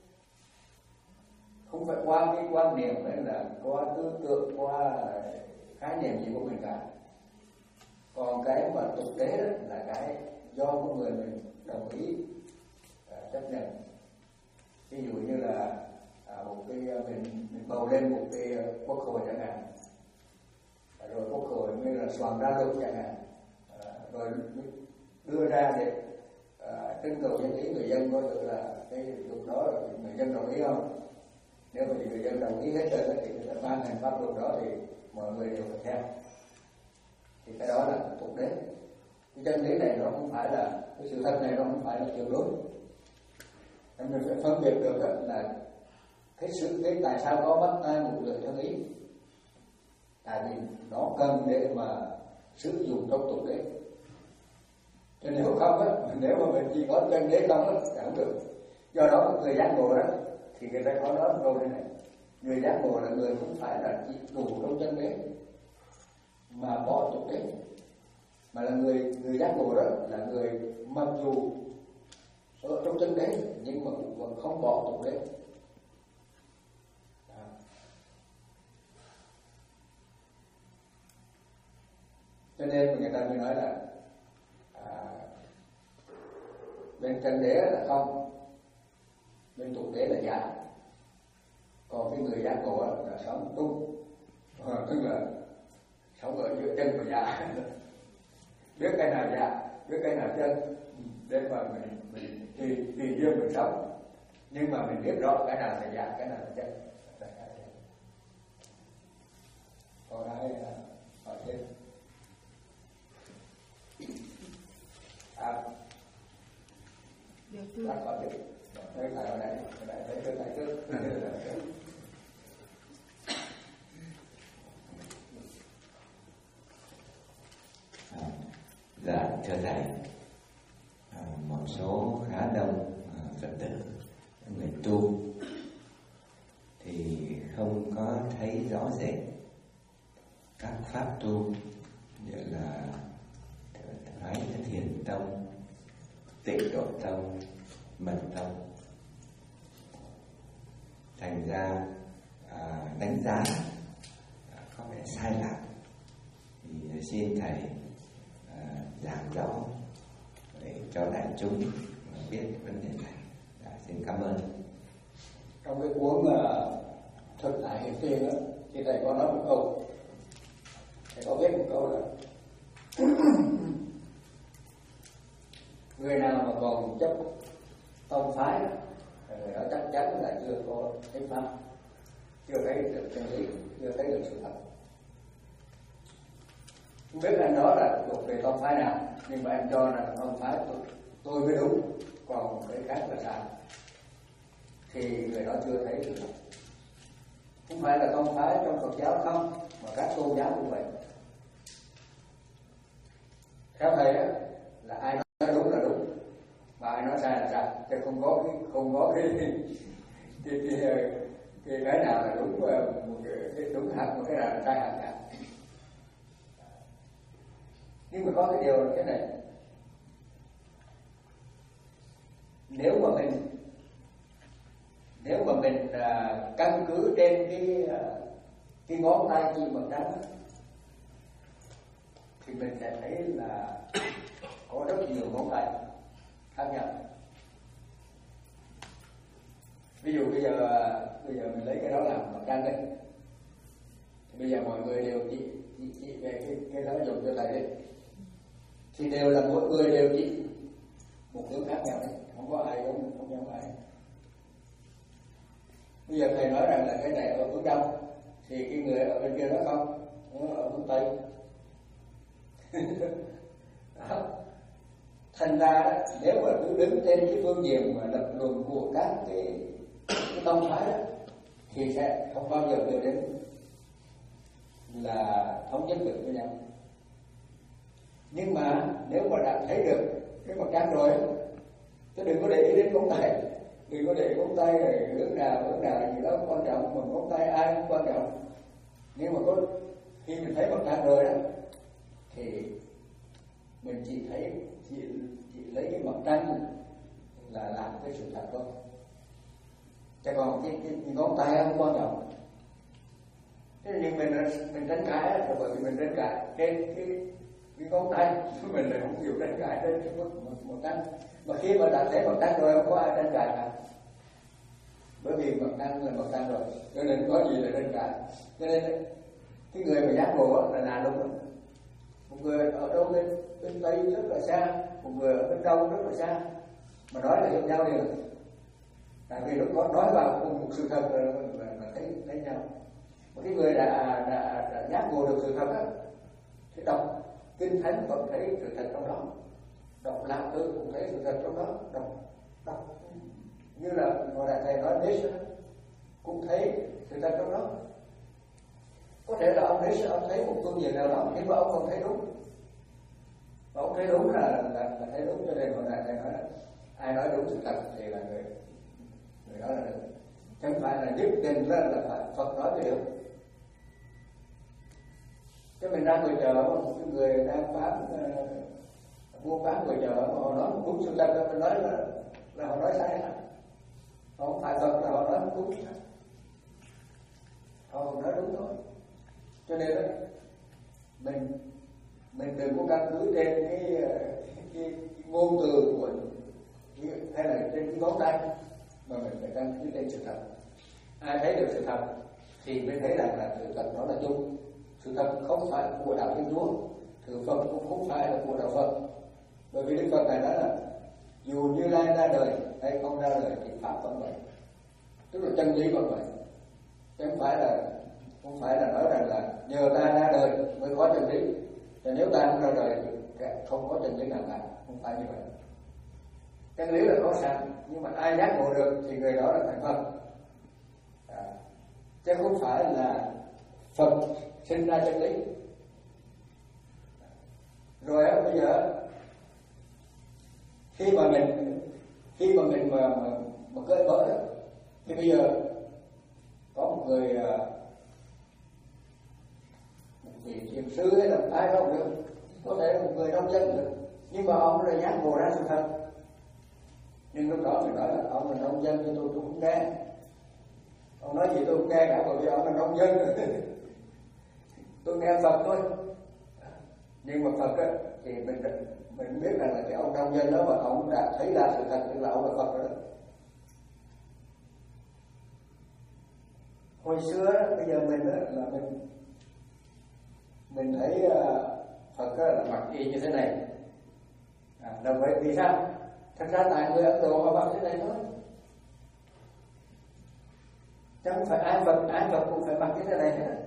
không phải qua cái quan niệm hay là qua tư tưởng, qua khái niệm gì của mình cả. Còn cái mà tục đế đó là cái do con người mình đồng ý uh, chấp nhận. Ví dụ như là uh, một cái uh, mình, mình bầu lên một cái uh, quốc hội chẳng hạn, uh, rồi quốc hội như là soạn ra luật chẳng hạn, uh, rồi đưa ra để uh, trưng cầu dân ý người dân coi được là cái luật đó người dân đồng ý không. Nếu mà người dân đồng ý hết rồi thì người ta ban hành pháp luật đó thì mọi người đều phải theo. Thì cái đó là tục đế. Cái chân lý này nó không phải là, cái sự thật này nó không phải là tuyệt đối. Nên mình phải phân biệt được là cái sự cái tại sao có bắt tay một người chân lý. Tại vì nó cần để mà sử dụng trong tục đế. Cho nên nếu không á, nếu mà mình chỉ có chân đế không á, thì không được. Do đó một người giác ngộ đó thì người ta có nói một câu này: người giác ngộ là người không phải là chỉ đủ trong chân đế mà bỏ tục đế, mà là người người giác ngộ đó là người mặc dù ở trong chân đế nhưng mà cũng vẫn không bỏ tục đế. Cho nên người ta mới nói là à, bên chân đế là không, bên tục đế là giả. Còn cái người giác ngộ là sống đúng, à, tức là sống ở giữa chân và giả. Biết cái nào giả, biết cái nào chân, để mà mình mình tùy tùy duyên mình sống. Nhưng mà mình biết rõ cái nào là giả, cái nào là chân. Còn ai hỏi thêm? À, các hỏi tiếp. Đây phải ở đây, ở đây thấy trước, thấy trước. Dạ, thưa thầy, à, một số khá đông à, Phật tử, người tu thì không có thấy rõ rệt các pháp tu như là Thoái Thiền Tông, Tịnh Độ Tông, Mật Tông. Thành ra à, đánh giá à, có vẻ sai lạc. Thì xin thầy à, giảng rõ để cho đại chúng biết vấn đề này. Dạ, xin cảm ơn. Trong cái cuốn uh, Thực tại hiện tiền đó, thì thầy có nói một câu, thầy có viết một câu là người nào mà còn chấp tông phái người đó chắc chắn là chưa có thấy pháp, chưa thấy được chân lý, chưa thấy được sự thật. Không biết anh đó là thuộc về tông phái nào, nhưng mà em cho là tông phái tôi, tôi mới đúng, còn cái khác là sai, thì người đó chưa thấy sự thật. Không phải là tông phái trong Phật giáo không, mà các tôn giáo cũng vậy. Theo thầy á, là ai nói đúng là đúng, mà ai nói sai là sai, chứ không có cái không có cái cái cái, cái, cái, cái nào là đúng, một cái, cái đúng hẳn, một cái nào là sai hẳn cả. Nhưng mà có cái điều là cái này, nếu mà mình nếu mà mình à, căn cứ trên cái à, cái ngón tay chỉ bằng trắng thì mình sẽ thấy là có rất nhiều ngón tay khác nhau. Ví dụ bây giờ bây giờ mình lấy cái đó làm bằng trắng đây, thì bây giờ mọi người đều chỉ chỉ, chỉ về cái cái đó dùng cho thầy đấy, thì đều là mỗi người đều chỉ một hướng khác nhau đấy, không có ai không không giống ai. Bây giờ thầy nói rằng là cái này ở hướng đông, thì cái người ở bên kia nói không, nó ở hướng tây. Thành ra nếu mà cứ đứng trên cái phương diện mà lập luận của các cái, cái tông phái đó, thì sẽ không bao giờ đưa đến là thống nhất được với nhau. Nhưng mà nếu mà đã thấy được cái mặt trăng rồi, chứ đừng có để ý đến ngón tay, đừng có để ngón tay rồi hướng nào hướng nào gì đó không quan trọng, mà ngón tay ai cũng quan trọng. Nhưng mà có khi mình thấy mặt trăng rồi đó, thì mình chỉ thấy chỉ, chỉ lấy cái mặt trăng là làm cái sự thật thôi, chứ còn cái, cái, cái ngón tay không quan trọng. Thế nhưng mình mình tranh cãi là bởi vì mình tranh cãi trên cái cái ngón tay, mình lại không chịu tranh cãi trên cái mức một, một trăng. Mà khi mà đã thấy mặt trăng rồi không có ai tranh cãi cả, bởi vì mặt trăng là mặt trăng rồi, cho nên có gì là tranh cãi. Cho nên cái người mà giác ngộ là là đúng. Một người ở đâu bên bên tây rất là xa, một người ở bên đông rất là xa, mà nói là giống nhau đều, tại vì nó có nói vào cùng một sự thật là, là, là thấy thấy nhau. Một cái người đã đã, đã giác ngộ được sự thật á, thì đọc kinh thánh vẫn thấy sự thật trong đó, đọc lạc thư cũng thấy sự thật trong đó, đọc đọc như là ngồi đại thầy nói Nietzsche cũng thấy sự thật trong đó. Có thể là ông Nietzsche ông thấy một phương diện nào đó, nhưng mà ông không thấy đúng. Và ông thấy đúng là, là, là thấy đúng, cho nên ngồi đại thầy nói là ai nói đúng sự thật thì là người người đó là đúng. Chứ không phải là nhất định là, là phải Phật nói cái điều. Chứ mình ra ngoài chợ, một người đang bán uh, mua bán ngoài chợ mà họ nói đúng sự thật, mình nói là là họ nói sai hả? Họ không phải Phật là họ nói đúng hả? Họ nói đúng thôi. Cho nên đó, mình mình đừng có căn cứ trên cái, cái, cái ngôn từ của hay là trên cái ngón tay, mà mình phải căn cứ trên sự thật. Ai thấy được sự thật thì mới thấy rằng là sự thật đó là chung. Sự thật không phải là của đạo Thiên Chúa, sự Phật cũng không phải là của đạo Phật. Bởi vì Đức Phật này nói là dù Như Lai ra đời hay không ra đời thì pháp vẫn vậy, tức là chân lý vẫn vậy. Chứ không phải là không phải là nói rằng là nhờ ta ra đời mới có chân lý, và nếu ta không ra đời thì không có chân lý nào cả. Không phải như vậy. Chân lý là có sẵn, nhưng mà ai giác ngộ được thì người đó là thành Phật. À, chứ không phải là Phật sinh ra chân lý. Rồi á, bây giờ khi mà mình khi mà mình mà mà, mà cởi mở đó, thì bây giờ có một người một vị thiền sư hay là ai đó cũng được, có thể là một người nông dân được, nhưng mà ông là giác ngộ ra sự thật. Nhưng lúc đó mình nói là ông là nông dân, nhưng tôi tôi không nghe. Ông nói gì tôi không nghe cả, bởi vì ông là nông dân. Tôi nghe Phật thôi. Nhưng mà Phật á, thì mình mình biết rằng là cái ông nông dân đó mà ông đã thấy ra sự thật, tức là ông là Phật rồi đó. Hồi xưa đó, bây giờ mình đó, là mình mình thấy uh, Phật đó, là mặc y như thế này. À, là vậy vì sao? Thật ra tại người Ấn Độ họ mặc thế này thôi. Chứ không phải ai Phật, ai Phật cũng phải mặc như thế này hết.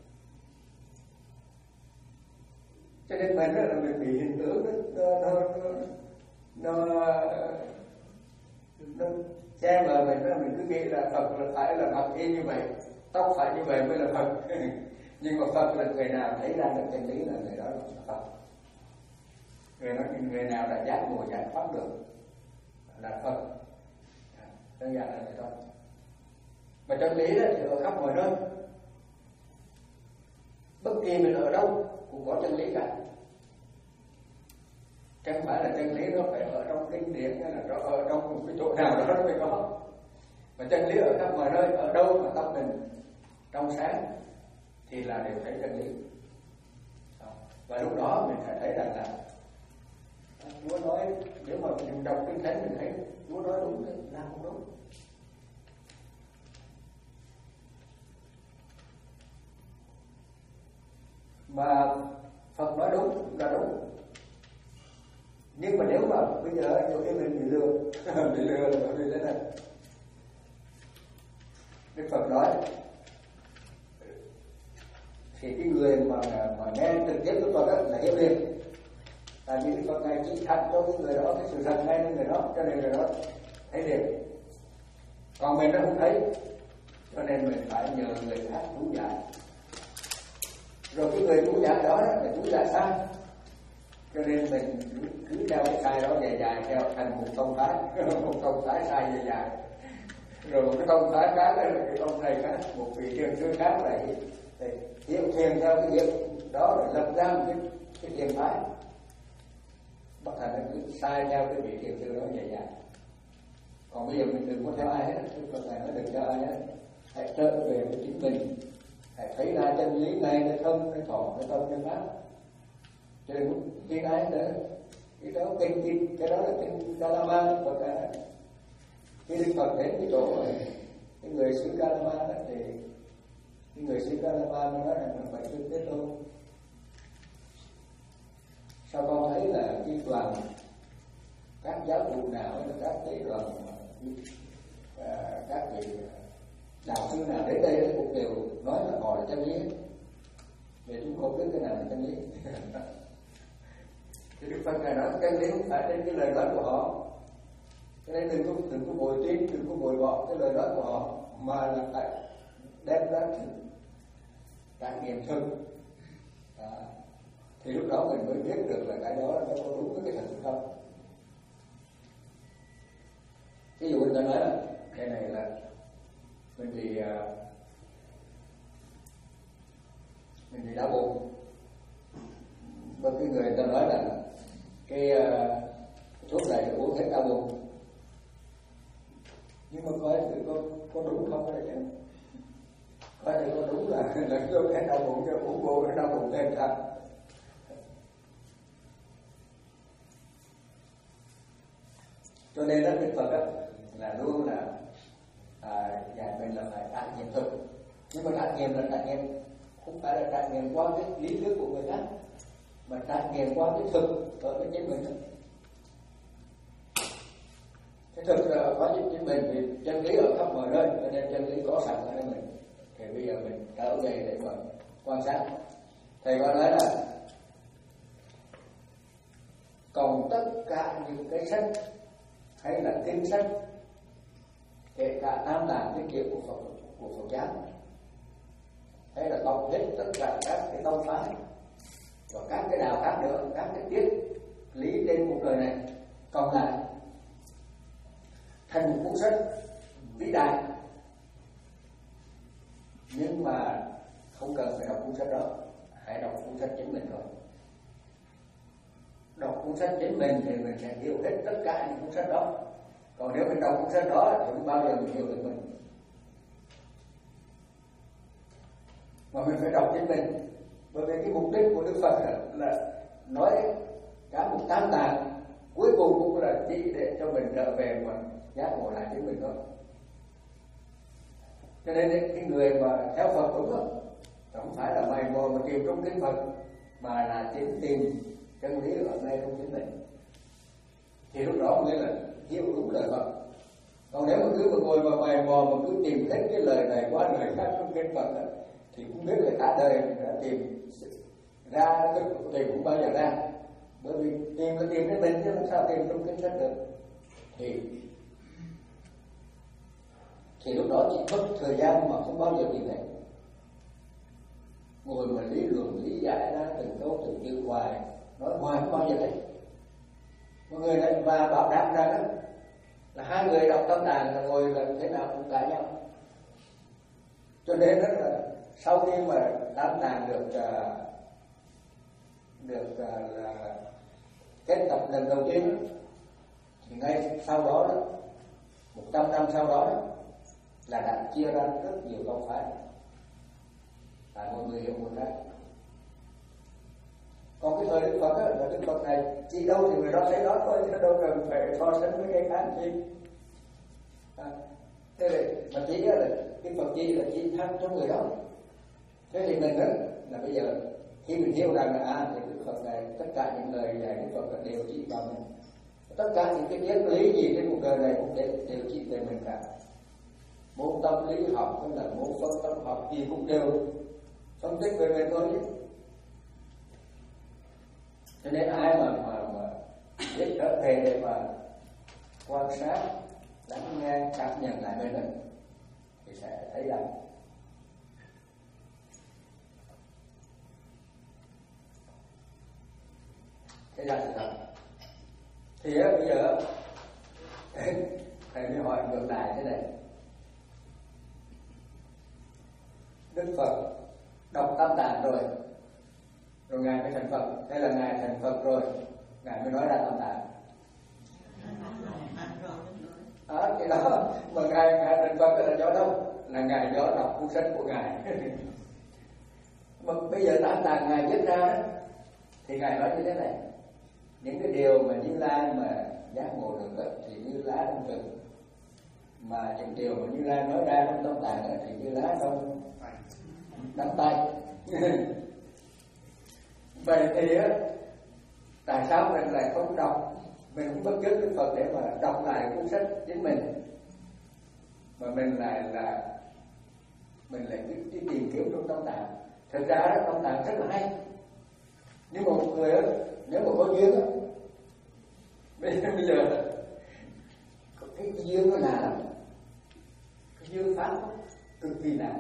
Cho nên mình là mình bị hình tượng nó nó nó nó, nó che mờ mình, đó mình cứ nghĩ là Phật là phải là mặc y như vậy. tóc phải như vậy mới là Phật. Nhưng mà Phật là người nào thấy ra được chân lý là người đó là Phật. Người, nói, người nào đã giác ngộ giải thoát được là Phật. Đơn giản là vậy thôi. Mà chân lý đó thì ở khắp mọi nơi. Bất kỳ mình ở đâu cũng có chân lý cả. Chẳng phải là chân lý nó phải ở trong kinh điển hay là ở trong một cái chỗ nào đó nó mới có. Mà chân lý ở khắp mọi nơi, ở đâu mà tâm mình trong sáng thì là đều thấy chân lý. Và lúc đó mình phải thấy rằng là Chúa nói, nếu mà mình đọc kinh thánh mình thấy Chúa nói đúng thì là không đúng. Mà Phật nói đúng là đúng. Nhưng mà nếu mà bây giờ nhiều khi mình bị lừa, bị lừa là bởi vì thế này. Đức Phật nói thì cái người mà mà nghe trực tiếp Đức Phật là hiểu liền. Tại vì Đức Phật này chỉ thật cho cái người đó cái sự thật ngay với người đó, cho nên người đó thấy liền. Còn mình nó không thấy, cho nên mình phải nhờ người khác chú giải. Rồi cái người chú giải đó là chú giải sai, cho nên mình cứ theo cái sai đó dài dài theo thành một tông phái, một tông phái sai dài dài. Rồi một cái tông phái khác là cái tông này khác, một vị thiền sư khác lại hiểu thiền theo cái việc đó rồi lập ra một cái cái thiền phái. Bất thành nó cứ sai theo cái vị thiền sư đó dài dài. Còn bây giờ mình đừng có theo ai hết, Đức Phật này nói đừng theo ai hết, hãy trở về với chính mình, hãy thấy ra chân lý ngay cái thân, cái thọ, cái tâm, cái pháp. Cho nên khi ai nữa, cái đó kinh kinh, cái đó là kinh Kalama Phật à. Khi Đức Phật đến cái chỗ này, cái người xứ Kalama đó thì cái người xứ Kalama mới nói rằng là phải thương Thế Tôn. Sao con thấy là cái đoàn các giáo phụ nào hay là các cái đoàn à, các vị đạo sư nào đến đây cũng đều nói là họ là chân lý. Vậy chúng không biết cái nào là chân lý. Thì Đức Phật này nói chân lý không phải trên cái lời nói của họ. Cho nên đừng có đừng có vội tin, đừng có vội bỏ cái lời nói của họ, mà là phải đem ra trải nghiệm thực. À, thì lúc đó mình mới biết được là cái đó nó có đúng với cái thật không. Ví dụ người ta nói là cái này là mình bị uh, mình bị đau bụng, có cái người ta nói là cái uh, thuốc này uống hết đau bụng, nhưng mà coi thử có có đúng không đấy chứ, coi thử có đúng là là thuốc hết đau bụng cho uống vô cái đau bụng thêm thật. Cho nên đó Đức Phật đó, là luôn là à, dạy mình là phải trải nghiệm thực. Nhưng mà trải nghiệm là trải nghiệm không phải là trải nghiệm qua cái lý thuyết của người khác, mà trải nghiệm qua cái thực ở cái chính mình. Cái thực là có chính mình thì chân lý ở khắp mọi nơi, cho nên chân lý có sẵn ở đây mình. Thì bây giờ mình trở về để mà quan sát. Thầy có nói là còn tất cả những cái sách hay là kinh sách, kể cả Tam Tạng Kinh Kiệm của Phật của Phật giáo, hay là đọc hết tất cả các cái tông phái và các cái đạo khác nữa, các cái triết lý trên cuộc đời này còn lại thành một cuốn sách vĩ đại, nhưng mà không cần phải đọc cuốn sách đó, hãy đọc cuốn sách chính mình thôi. Đọc cuốn sách chính mình thì mình sẽ hiểu hết tất cả những cuốn sách đó. Còn nếu mình đọc cuốn sách đó thì không bao giờ mình hiểu được mình. Mà mình phải đọc chính mình. Bởi vì cái mục đích của Đức Phật là, là nói cả một tam tạng, cuối cùng cũng là chỉ để cho mình trở về mà giác ngộ lại chính mình thôi. Cho nên cái người mà theo Phật đúng không? Không phải là mày mò mà tìm trong kinh Phật, mà là chính tìm chân lý ở ngay trong chính mình. Thì lúc đó mới là hiểu đúng lời Phật. Còn nếu mà cứ mà ngồi mà mày mò mà cứ tìm hết cái lời này qua lời khác trong kinh Phật đó, thì cũng biết là cả đời đã tìm ra cái tìm cũng bao giờ ra. Bởi vì tìm là tìm đến mình chứ làm sao tìm trong kinh sách được. Thì thì lúc đó chỉ mất thời gian mà không bao giờ tìm thấy. Ngồi mà lý luận lý giải ra từng câu từng chữ hoài, nói hoài không bao giờ thấy. Mọi người này và bảo đảm ra đó là hai người đọc tâm tạng là ngồi là thế nào cũng cãi nhau. Cho nên đó là sau khi mà tâm tạng được uh, được uh, là kết tập lần đầu tiên đó, thì ngay sau đó đó một trăm năm sau đó, đó là đã chia ra rất nhiều tông phái, và mọi người hiểu một cái. Còn cái thời Đức Phật á, là Đức Phật này chỉ đâu thì người đó thấy đó thôi, chứ đâu cần phải so sánh với cái khác gì. À, thế này mà chỉ là cái Phật chỉ là chỉ thắng cho người đó. Thế thì mình đó là bây giờ khi mình hiểu rằng là à thì Đức Phật này tất cả những lời dạy Đức Phật đều chỉ vào mình, tất cả những cái triết lý gì trên cuộc đời này cũng đều, đều chỉ về mình cả. Môn tâm lý học hay là môn phân tâm học gì cũng đều phân tích về mình thôi chứ. Cho nên ai mà mà mà biết trở về để mà quan sát, lắng nghe, cảm nhận lại mình đó, thì sẽ thấy rằng thế ra thì sao? Thì á, bây giờ thầy mới hỏi ngược lại thế này: Đức Phật đọc Tam Tạng rồi, rồi ngài mới thành Phật, hay là ngài thành Phật rồi ngài mới nói ra Tam Tạng? À, cái đó mà ngài ngài thành Phật là do đâu? Là ngài do đọc cuốn sách của ngài. Mà bây giờ Tam Tạng ngài viết ra đó, thì ngài nói như thế này: những cái điều mà Như Lai mà giác ngộ được đó, thì như lá trong rừng, mà những điều mà Như Lai nói ra trong Tam Tạng đó, thì như lá trong nắm tay. Vậy thì á, tại sao mình lại không đọc, mình không bắt chước Đức Phật để mà đọc lại cuốn sách chính mình, mà mình lại là mình lại đi, đi tìm kiếm trong Tam Tạng? Thực ra đó, Tam Tạng rất là hay, nhưng mà một người đó, nếu mà có duyên đó, bây giờ cái duyên nó lạ lắm, cái duyên pháp cực kỳ lạ.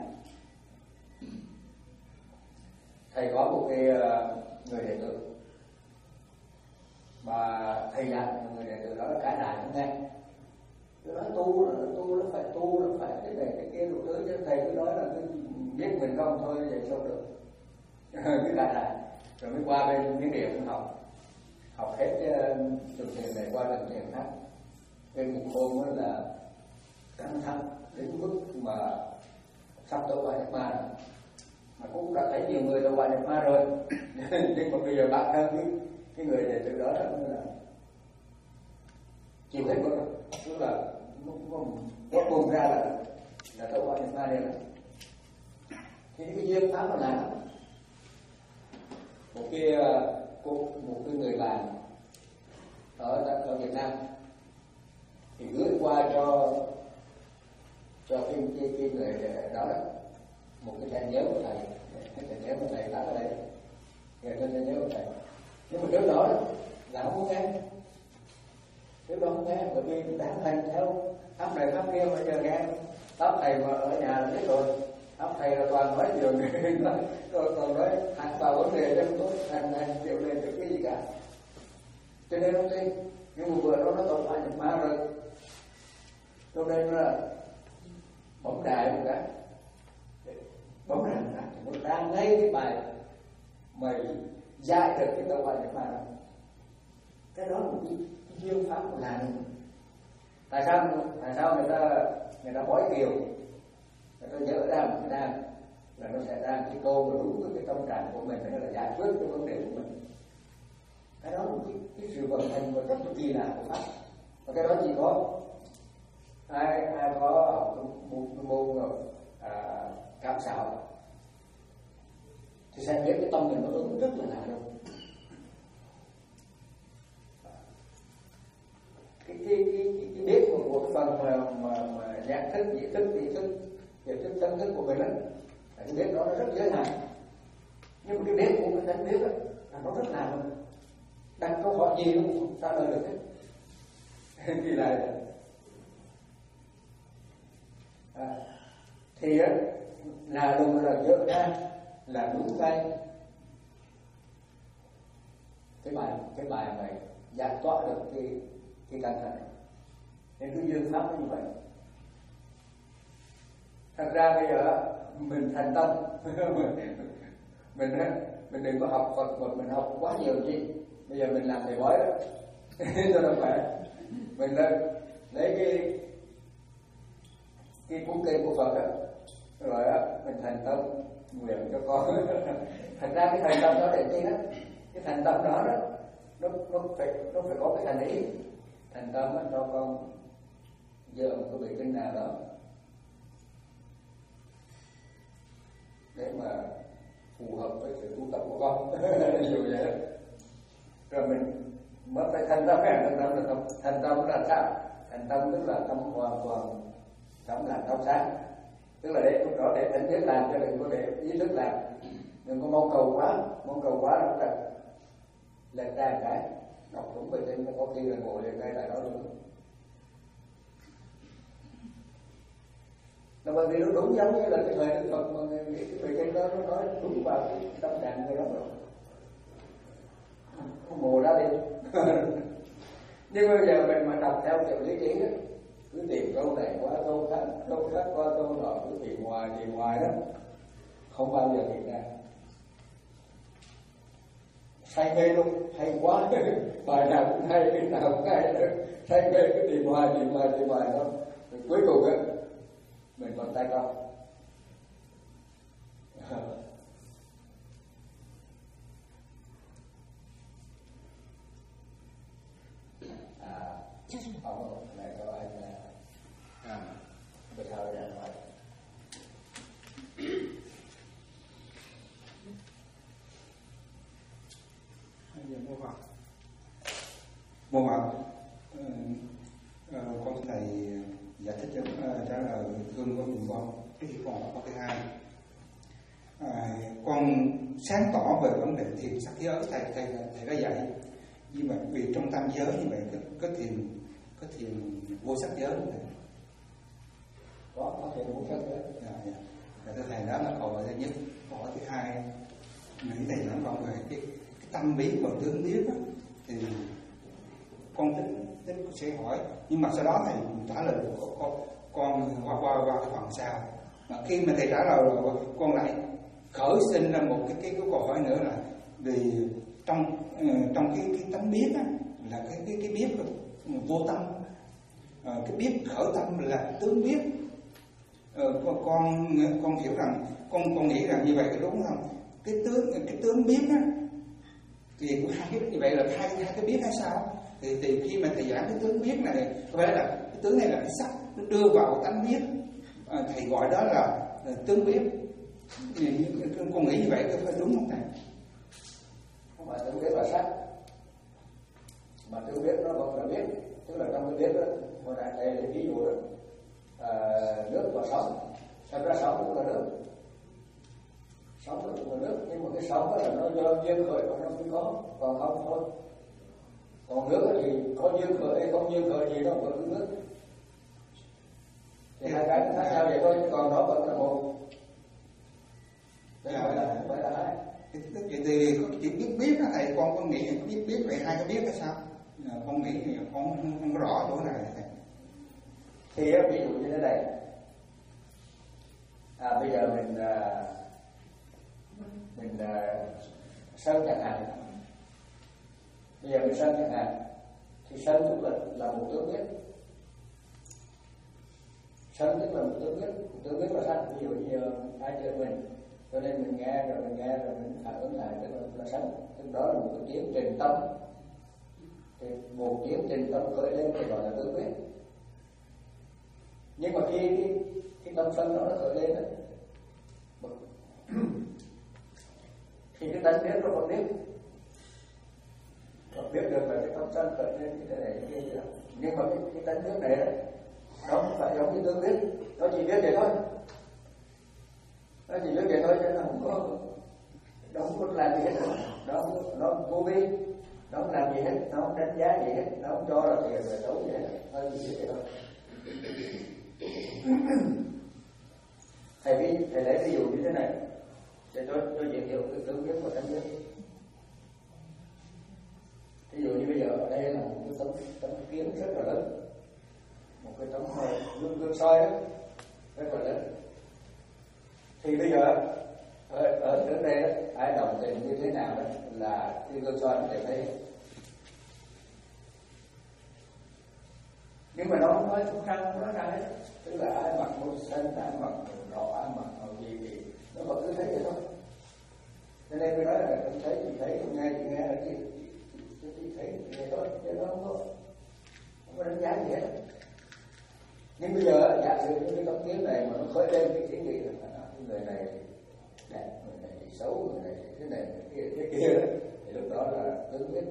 Thầy có một cái người đệ tử mà thầy dặn người đệ tử đó là cả đài không nghe. Cứ nói tu là tu nó phải tu, nó phải cái này cái kia đủ thứ, chứ thầy cứ nói là cứ biết mình không thôi vậy sao được. Cứ cả đài rồi mới qua bên miếng điện học học hết cái trường thiền này qua trường thiền khác. Bên một hôm đó là căng thẳng đến mức mà sắp tới qua Nhật Ma, mà cũng đã thấy nhiều người đã qua Nhật Ma rồi. Nhưng mà bây giờ bản thân cái, cái người đệ tử đó là chịu hết rồi, tức là nó bùng ra là là tôi qua Nhật Ma đây. Thì cái duyên pháp nó là một cái một cái người bạn ở ở Việt Nam thì gửi qua cho cho cái cái, cái người đó là một cái thẻ nhớ của thầy, cái thẻ nhớ của thầy đặt ở đây, người ta thẻ nhớ của thầy. Nhưng mà trước đó là không có nghe, trước đó không nghe, bởi vì đã hành theo pháp này pháp kia, bây giờ nghe pháp thầy mà ở nhà là biết rồi. Pháp thầy là toàn nói nhiều người nói, rồi còn nói hẳn vào vấn đề trong tốt hành hành điều này được cái gì cả, cho nên không tin. Nhưng mà vừa đó nó còn phải Nhật Ma rồi, cho nên là bấm đại một cái, bấm đại một cái, nó đang ngay cái bài mày giải được cái câu hỏi Nhật Ma đó. Cái đó là một cái duyên pháp của làng. Tại sao tại sao người ta người ta bói kiều, người ta nhớ ra một cái đàn là nó sẽ ra cái câu mà đúng với cái tâm trạng của mình, hay là giải quyết cái vấn đề của mình. Cái đó là một cái, cái sự vận hành và rất là kỳ lạ của pháp. Và cái đó chỉ có ai ai có một môn à, cảm xạo thì sẽ biết cái tâm mình nó ứng rất là lạ đâu. Cái cái cái cái, cái biết một, một phần mà mà mà nhận thức, nhận thức, nhận thức, nhận thức tâm thức của mình đó, cái biết đó nó rất giới hạn. Nhưng mà cái biết của cái tánh biết đó là nó rất là đặt câu hỏi gì cũng không trả lời được hết. Thì là à, à, thì á, là luôn là dỡ ra là đúng cái cái bài cái bài này giải tỏa được cái cái căng thẳng này. Nên cứ dương pháp nó như vậy. Thật ra bây giờ mình thành tâm mình mình đừng có học Phật mà mình học quá nhiều chi. Bây giờ mình làm thầy bói đó cho nó khỏe. Mình lên lấy cái cái cuốn kinh của Phật đó, rồi á mình thành tâm nguyện cho con. Thật ra cái thành tâm đó để chi đó, cái thành tâm đó đó nó nó phải nó phải có cái thành ý. Thành tâm đó, cho con giờ một cái vị kinh nào đó để mà phù hợp với sự tu tập của con. Dù vậy rồi mình mới phải thành tâm. Thành tâm là thành tâm là sao? Thành tâm tức là tâm hoàn toàn trong lành trong sáng, tức là để lúc đó để tỉnh biết làm, cho đừng có để ý thức làm. Đừng có mong cầu quá, mong cầu quá nó là lệch ra cái đọc đúng bài kinh, có khi là ngồi liền ngay tại đó luôn. Là bởi vì nó đúng giống như là cái thời Đức Phật mà người nghĩ cái bài kinh đó nó nói đúng vào cái tâm trạng người đó rồi. Không mồ ra đi. Nhưng bây giờ mình mà đọc theo kiểu lý trí đó, cứ tìm câu này qua câu khác, câu khác qua câu nọ, cứ tìm hoài tìm hoài đó, không bao giờ tìm ra. Say mê luôn, hay quá, bài nào cũng hay, cái nào cũng hay, say mê cứ tìm hoài tìm hoài tìm hoài đó, rồi cuối cùng á mình còn tay không. À, ông này có anh à, bây giờ ra ngoài. Giờ mô Phật, mô Phật, uh, uh, con thầy giải thích cho uh, trả lời gương của mình con. Cái gì còn có thứ hai, uh, con sáng tỏ về vấn đề thiền sắc giới. Thầy thầy thầy đã dạy như vậy, vì trong tam giới như vậy có, có thiền có thiền vô sắc giới không thầy? Có có thiền vô sắc giới. Dạ, dạ. Thưa thầy, đó là câu hỏi thứ nhất. Câu hỏi thứ hai, nghĩ thầy nói con về cái tâm biết và tướng biết đó, thì con tính tính sẽ hỏi, nhưng mà sau đó thầy trả lời của con con qua qua qua cái phần sau. Mà khi mà thầy trả lời rồi, con lại khởi sinh ra một cái cái, cái câu hỏi nữa, là vì trong uh, trong cái cái tánh biết á, là cái cái cái biết vô tâm, uh, cái biết khởi tâm là tướng biết. Uh, con con hiểu rằng con con nghĩ rằng như vậy có đúng không? Cái tướng cái tướng biết á, thì hai cái như vậy là hai hai cái biết hay sao? Thì, thì khi mà thầy giảng cái tướng biết này, có phải là cái tướng này là cái sắc nó đưa vào tánh biết, à, thầy gọi đó là, là tướng biết. Thì con nghĩ như vậy có phải đúng không thầy? Không phải tướng biết là sắc, mà tướng biết nó vẫn là biết, tức là trong cái biết đó, hồi nãy thầy lấy ví dụ đó, à, nước và sóng. Thật ra sóng cũng là nước, sóng cũng là nước, nhưng mà cái sóng đó là nó do duyên khởi mà nó không có, còn không thôi. Còn nước thì có duyên khởi hay không duyên khởi gì nó vẫn là nước. Thì hai cái khác nhau vậy thôi, còn nó vẫn là một. Đấy phải là phải là hai. Vậy thì có chuyện biết biết đó thầy, con con nghĩ biết biết vậy hai cái biết hay sao? Con nghĩ thì con không, không rõ chỗ này thầy. Thì ví dụ như thế này, à, bây giờ mình à, mình à, sân chẳng hạn, bây giờ mình sân chẳng hạn, thì sân tức là là một tướng biết, sân tức là một tướng biết, một tướng biết là sao? Ví dụ như ai chơi mình, cho nên mình nghe rồi mình nghe rồi mình phản ứng lại, tức là, là sân, tức đó là một cái tiến trình tâm, thì một tiến trình tâm khởi lên thì gọi là tướng biết. Nhưng mà khi cái, cái tâm sân đó nó khởi lên đó, thì cái tánh biết nó còn biết, còn biết được là cái tâm sân khởi lên như thế này như thế nào. Nhưng mà cái, cái tánh biết này đó, nó không phải giống như tướng biết, nó chỉ biết vậy thôi, nó chỉ biết vậy thôi, chứ nó không có, nó không có làm gì hết, nó nó vô vi, nó không làm gì hết, nó không đánh giá gì hết, nó không cho là thiệt là xấu gì hết, nó chỉ biết vậy thôi. thầy ví thầy lấy ví dụ như thế này để tôi tôi giới thiệu cái tướng biết của tánh biết. Ví dụ như bây giờ ở đây là một cái tấm tấm kiến rất là lớn, một cái tấm gương gương soi đó rất là lớn. Thì bây giờ ở ở trước đây đó, ai đồng tình như thế nào đó là cái gương soi nó đều thấy. Nhưng mà nó không nói không răng không nói ra hết, tức là ai mặc màu xanh, ai mặc màu đỏ, ai mặc màu gì thì nó vẫn cứ thấy vậy thôi. Cho nên tôi nói là không thấy thì thấy, không nghe thì nghe là gì, chỉ thấy thì nghe thôi, chứ nó không có không có đánh giá gì hết. Nhưng bây giờ giả sử những cái tấm kiến này mà nó khởi lên cái kiến nghị là cái người này đẹp, người này thì xấu, người này thì thế này, người kia thế kia, thì lúc đó là tướng biết.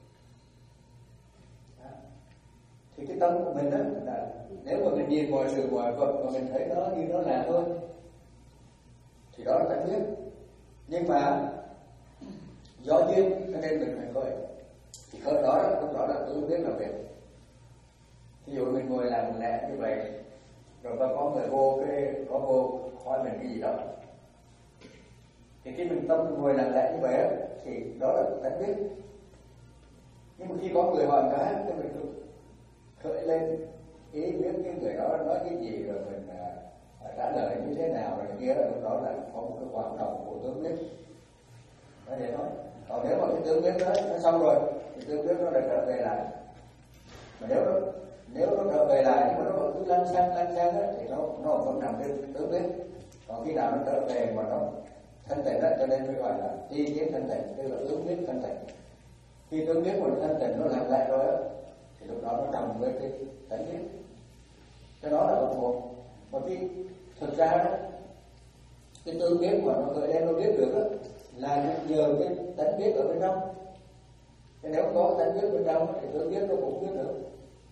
Thì cái tâm của mình đó là nếu mà mình nhìn mọi sự mọi vật mà mình thấy nó như nó là thôi thì đó là tánh biết. Nhưng mà do duyên cho nên mình phải khởi, thì khởi đó lúc đó là tướng biết là việc. Ví dụ mình ngồi làm lẽ như vậy rồi có người vô cái có vô hỏi mình cái gì đó, thì khi mình tâm ngồi làm lẽ như vậy thì đó là tánh biết. Nhưng mà khi có người hỏi cái thì mình khởi lên ý biết cái người đó nói cái gì rồi mình uh, trả lời như thế nào rồi kia, lúc đó là có một cái hoạt động của tướng biết. Nói vậy thôi. Còn nếu mà cái tướng biết đó nó xong rồi thì tướng biết nó lại trở về lại. Mà nếu nó nếu nó trở về lại nhưng mà nó vẫn cứ lăn xăng lăn xăng á thì nó nó vẫn nằm trên tướng biết. Còn khi nào nó trở về mà nó thanh tịnh đó, cho nên mới gọi là tri kiến thanh tịnh, tức là tướng biết thanh tịnh. Khi tướng biết mà nó thanh tịnh nó làm lại rồi á thì lúc đó nó đồng với cái tánh biết, cái đó là một. Mà cái thực ra đó cái tướng biết mà nó khởi lên nó biết được đó, là nhờ cái tánh biết ở bên trong. Thế nếu có tánh biết bên trong thì tướng biết nó cũng biết được.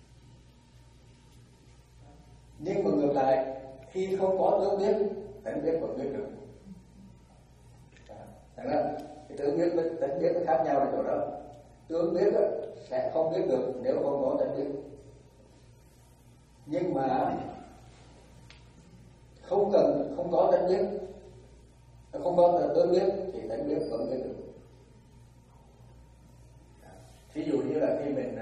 Nhưng mà ngược lại khi không có tướng biết, tánh biết vẫn biết được. Thật ra cái tướng biết với tánh biết nó khác nhau ở chỗ đó. Tướng biết đó, sẽ không biết được nếu không có tánh biết. Nhưng mà không cần không có tánh biết, không có tướng biết thì tánh biết vẫn biết được. Ví dụ như là khi mình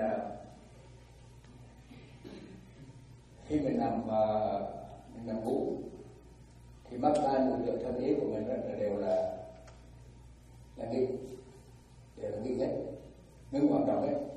khi mình nằm mình nằm ngủ thì mắt tai mũi lưỡi thân ý của mình là đều là là nghi, đều là nghi hết, ngưng hoạt động hết.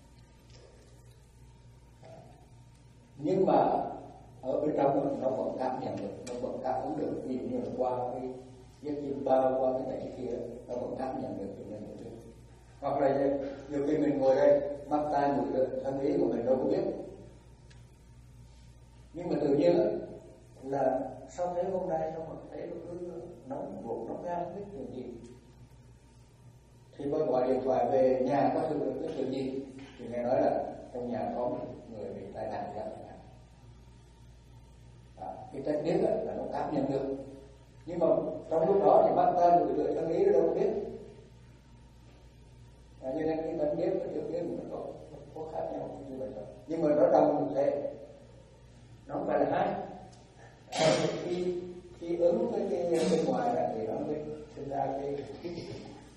Nhưng mà ở bên trong nó vẫn cảm nhận được, nó vẫn cảm ứng được. Ví dụ như là qua cái giấc chim bao, qua cái này cái kia, nó vẫn cảm nhận được. Hoặc là nhiều khi mình ngồi đây, mắt tai mũi lưỡi thân ý của mình đâu có biết, nhưng mà tự nhiên là sao thấy hôm nay sao mà thấy nó cứ nóng ruột nóng gan không biết chuyện gì, thì tôi gọi điện thoại về nhà có sự cái chuyện gì thì nghe nói là trong nhà có một người bị tai nạn gì đó. Cái tánh biết là, là nó cảm nhận được, nhưng mà trong lúc đó thì mắt tai mũi lưỡi thân ý nó đâu có biết. À, cho nên cái tánh biết và chưa biết nó có, nó có khác nhau như vậy thôi. Nhưng mà nó trong một thể, nó không phải là hai. À, khi khi ứng với cái bên ngoài là thì nó mới sinh ra cái cái gì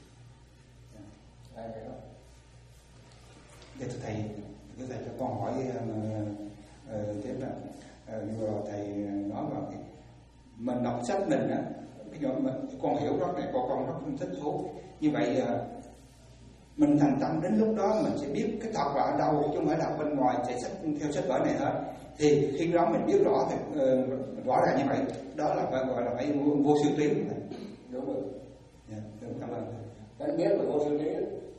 à, vậy đó. Để thầy cái thầy cho con hỏi uh, tiếp là uh, vừa thầy nói vào cái mình đọc sách mình á, cái nhỏ mình con hiểu đó này, con con rất không thích thú như vậy. Uh, mình thành tâm đến lúc đó mình sẽ biết cái thật là ở đâu, chứ không phải là bên ngoài chạy sách theo sách vở này hết. Thì khi đó mình biết rõ thì uh, rõ ràng như vậy, đó là phải gọi là phải vô, vô sư trí. Đúng rồi. Yeah, đúng, cảm ơn. Cái biết là vô sư trí.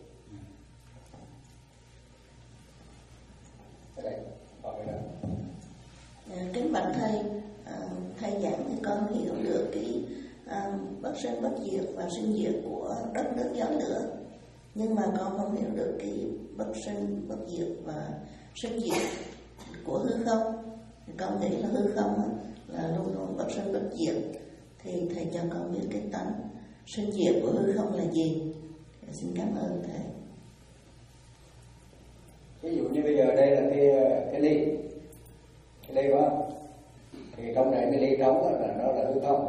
Ở đây, ở đây. Kính bạch thầy, thầy giảng thì con hiểu được cái bất sinh bất diệt và sinh diệt của đất nước gió lửa, nhưng mà con không hiểu được cái bất sinh bất diệt và sinh diệt của hư không. Con nghĩ là hư không là luôn luôn bất sinh bất diệt, thì thầy cho con biết cái tánh sinh diệt của hư không là gì. Xin cảm ơn thầy. Ví dụ như bây giờ đây là cái cái ly, cái ly đó, thì trong này cái ly trống là nó là hư không.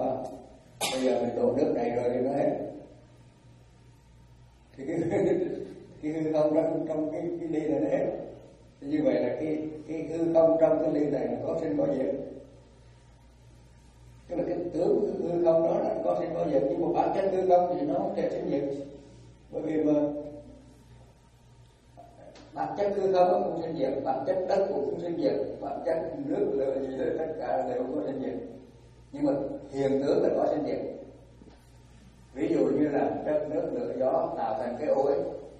cái hư không trong trong cái cái ly này hết. Như vậy là cái cái hư không trong cái ly này là có sinh có diệt. Tức là cái tướng hư không đó là có sinh có diệt, nhưng mà bản chất hư không thì nó không thể sinh diệt, bởi vì mà bản chất hư không cũng sinh diệt, bản chất đất cũng không sinh diệt, bản chất nước lửa gì đó tất cả đều có sinh diệt, nhưng mà hiện tướng là có sinh diệt. Ví dụ như là đất nước lửa gió tạo thành cái ối,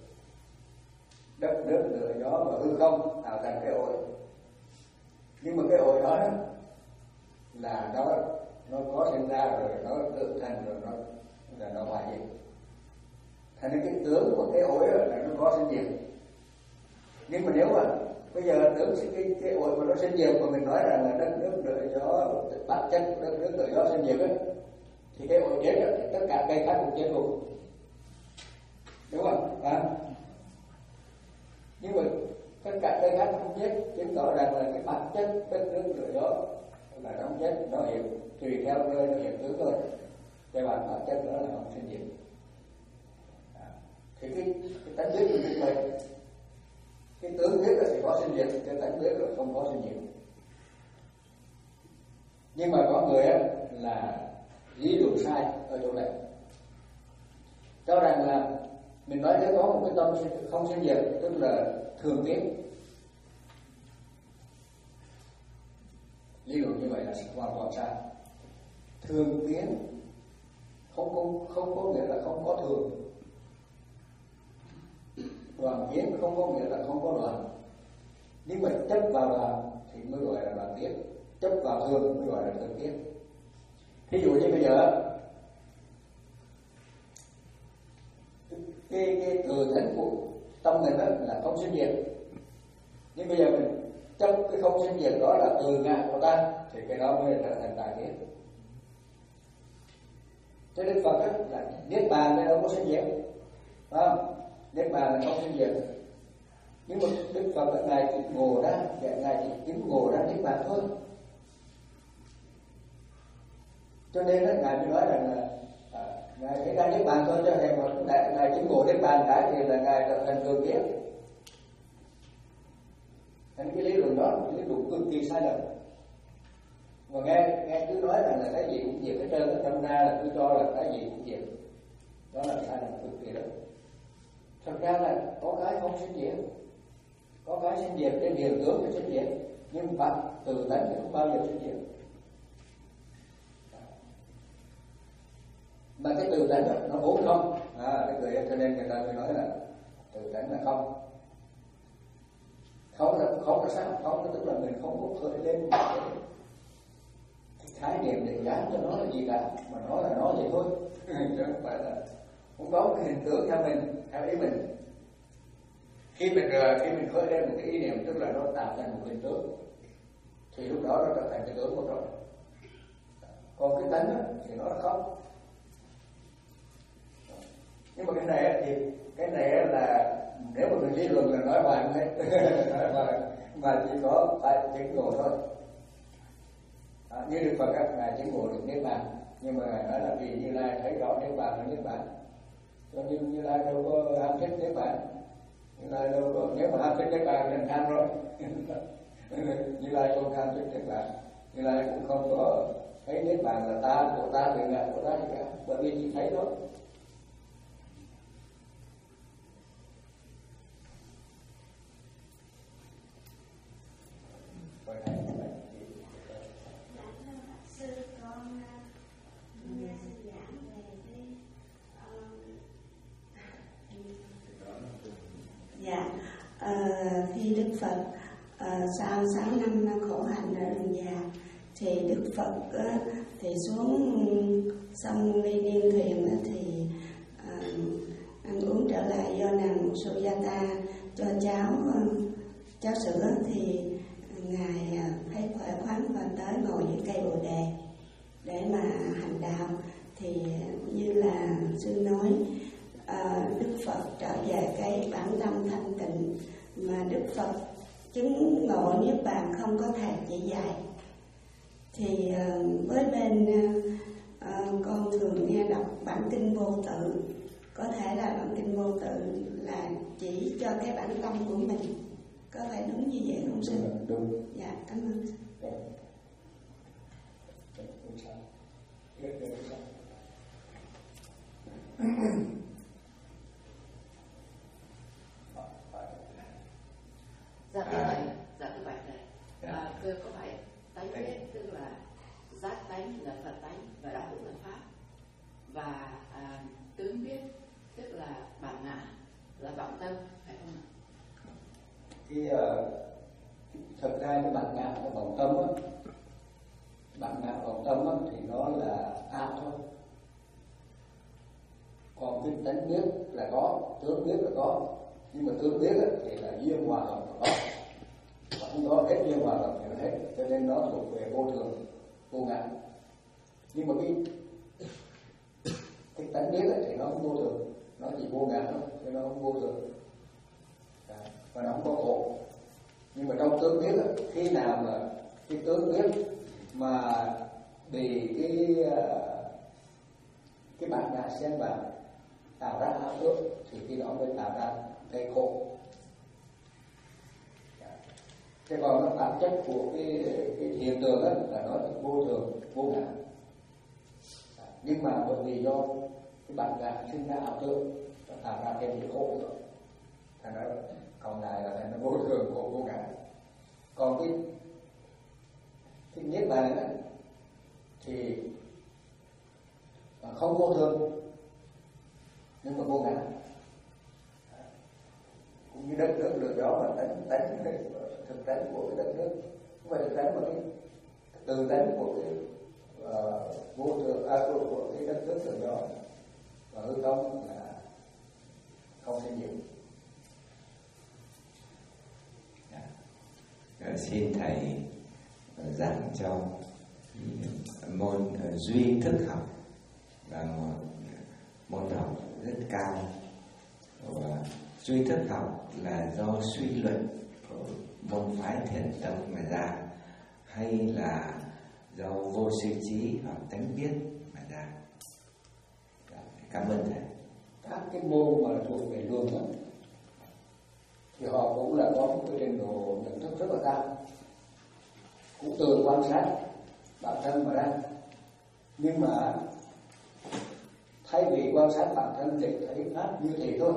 đất nước lửa gió và hư không tạo thành cái ối, nhưng mà cái ối đó, đó là nó nó có sinh ra rồi nó tự thành rồi nó là nó hoại diệt. Thành ra cái tướng của cái ối là nó có sinh diệt. Nhưng mà nếu mà bây giờ tướng cái cái ối mà nó sinh diệt mà mình nói rằng là đất nước lửa gió, bản chất của đất nước lửa gió sinh diệt ấy, thì cái ối chết rồi thì tất cả cây khác cũng chết luôn, đúng không? À? Nhưng mà tất cả cây khác không chết, chứng tỏ rằng là cái bản chất đất nước lửa gió là nó không chết, nó hiện tùy theo nơi nó hiện tướng thôi, cái bản bản chất đó là không sinh diệt. À, thì cái cái tánh biết của như vậy, cái tướng biết là sẽ có sinh diệt, cái tánh biết là không có sinh diệt. Nhưng mà có người á là lý luận sai ở chỗ này, cho rằng là mình nói nếu có một cái tâm không sinh diệt tức là thường tiến. Lý luận như vậy là hoàn toàn sai. Thường tiến không không không có nghĩa là không có thường, đoàn tiến không có nghĩa là không có đoàn. Nhưng mà chấp vào đoàn thì mới gọi là đoàn tiến, chấp vào thường mới gọi là thường tiến. Ví dụ như bây giờ cái cái thừa thánh của tâm mình đó là không sinh diệt, nhưng bây giờ mình chấp cái không sinh diệt đó là từ ngã của ta thì cái đó mới trở thành tà kiến. Cho Đức Phật đó, là niết bàn đây đâu có sinh diệt, phải không? Niết bàn là không sinh diệt, nhưng mà Đức Phật là ngài chỉ ngộ ra, ngài chỉ chứng ngộ ra niết bàn thôi. Cho nên đó, ngài mới nói rằng là à, ngài thấy ra niết bàn thôi, cho nên mà ngài, ngài chứng ngộ niết bàn cái thì là ngài trở thành thường kiến. Thành cái lý luận đó là lý luận cực kỳ sai lầm. Mà nghe nghe cứ nói rằng là cái gì cũng diệt hết trơn, ở trong ra là cứ cho là cái gì cũng diệt, đó là sai lầm cực kỳ lớn. Thật ra là có cái không sinh diệt, có cái sinh diệt trên hiện tướng là sinh diệt, nhưng mà từ tánh thì không bao giờ sinh diệt. Mà cái từ tánh đó, nó vốn không, à, cái người cho nên người ta mới nói là từ tánh là không. Không là không là sao? Không là tức là mình không có khởi lên cái khái niệm định giá cho nó là gì cả, mà nó là nó vậy thôi, chứ không phải là không có một cái hình tướng theo mình, theo ý mình. Khi mình khi mình khởi lên một cái ý niệm tức là nó tạo thành một hình tướng, thì lúc đó nó trở thành cái tướng của rồi. Còn cái tánh đó, thì nó là không. Nhưng mà cái này thì cái này là nếu mà mình lý luận là nói hoài không hết, mà, mà chỉ có phải chứng ngộ thôi. À, như Đức Phật các ngài chứng ngộ được niết bàn, nhưng mà ngài nói là vì Như Lai thấy rõ niết bàn là niết bàn, cho nên Như Lai đâu có ham thích niết bàn, Như Lai đâu có, nếu mà ham thích niết bàn thì tham rồi. Như Lai không ham thích niết bàn, Như Lai cũng không có thấy niết bàn là ta của ta, người ngại của ta gì cả, bởi vì chỉ thấy thôi. Dạ, à, khi Đức Phật à, sau sáu năm khổ hạnh ở rừng già thì Đức Phật á, thì xuống sông Ly Điên Thuyền á, thì à, ăn uống trở lại do nàng Sujata cho cháu cháu sữa thì ngài thấy khỏe khoắn và tới ngồi dưới cây bồ đề để mà hành đạo. Thì như là sư nói, à, Đức Phật trở về cái bản tâm thanh tịnh mà Đức Phật chứng ngộ niết bàn không có thầy chỉ dạy. Thì uh, với bên uh, uh, con thường nghe đọc bản kinh Vô Tự có thể là bản kinh vô tự là chỉ cho cái bản tâm của mình, có phải đúng như vậy không sư? Đúng. Dạ, cảm ơn. Dạ thưa thầy, dạ thưa bạch thầy, à, thưa có phải tánh biết tức là giác tánh là Phật tánh và đạo cũng là pháp, và à, tướng biết tức là bản ngã là vọng tâm, phải không ạ? Cái uh, thực ra cái bản ngã và vọng tâm á, bản ngã vọng tâm á, thì nó là ảo thôi. Còn cái tánh biết là có, tướng biết là có, nhưng mà tướng biết á, thì là duyên hòa hợp của nó, và không có hết duyên hòa hợp thì nó hết, cho nên nó thuộc về vô thường, vô ngã. Nhưng mà cái cái tánh biết á, thì nó không vô thường, nó chỉ vô ngã thôi, cho nó không vô thường. Và nó không có khổ. Nhưng mà trong tướng biết á, khi nào mà cái tướng biết mà bị cái cái bản ngã xen vào tạo ra ảo tưởng thì khi đó mới tạo ra cái khổ. Thế còn cái bản chất của cái, cái hiện tượng á, là nó vô thường, vô ngã. Nhưng mà bởi vì do cái bản ngã sinh ra ảo tưởng nó tạo ra cái gì khổ rồi. Thành ra còn lại là thành nó vô thường, khổ, vô ngã. Còn cái cái niết bàn ấy, thì không vô thường nhưng mà vô ngã, cũng như đất nước lửa gió mà tánh tánh thực tánh của cái đất nước không phải thực tánh mà cái từ tánh của cái uh, vô thường à, của, của cái đất nước lửa gió và hư không là không sinh diệt. Xin thầy giảng cho môn duy thức học là một môn học rất cao. Và duy thức học là do suy luận của môn phái Thiền tông mà ra, hay là do vô sư trí hoặc tánh biết mà ra? Cảm ơn thầy. Các cái môn mà thuộc về luồng đó thì họ cũng là có một cái trình độ nhận thức rất là cao, cũng từ quan sát bản thân mà ra. Nhưng mà thay vì quan sát bản thân để thấy pháp như thế thôi,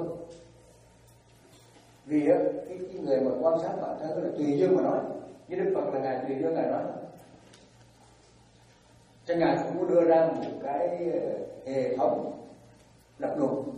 vì á, cái, cái người mà quan sát bản thân là tùy duyên mà nói, như Đức Phật là ngài tùy duyên ngài nói, cho ngài cũng muốn đưa ra một cái hệ thống lập luận.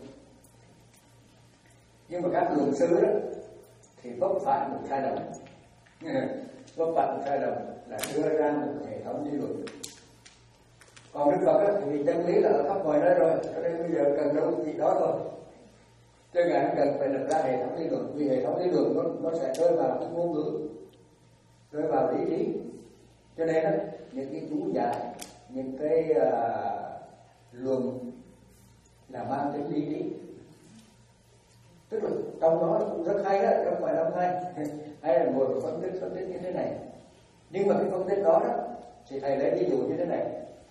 Nhưng mà các luận sư đó thì vấp phải một sai lầm, vấp phải một sai lầm là đưa ra một hệ thống lý luận. Còn Đức Phật á, thì chân lý là ở khắp mọi nơi rồi, cho nên bây giờ cần đâu gì đó thôi. Cho ngài không cần phải đặt ra hệ thống lý luận, vì hệ thống lý luận nó, nó sẽ rơi vào cái ngôn ngữ, rơi vào lý trí. Cho nên đó, những cái chú giải, những cái uh, luận là mang tính lý trí. Tức là trong đó cũng rất hay đó, không phải là hay, hay là ngồi phân tích phân tích như thế này. Nhưng mà cái phân tích đó đó thì thầy lấy ví dụ như thế này.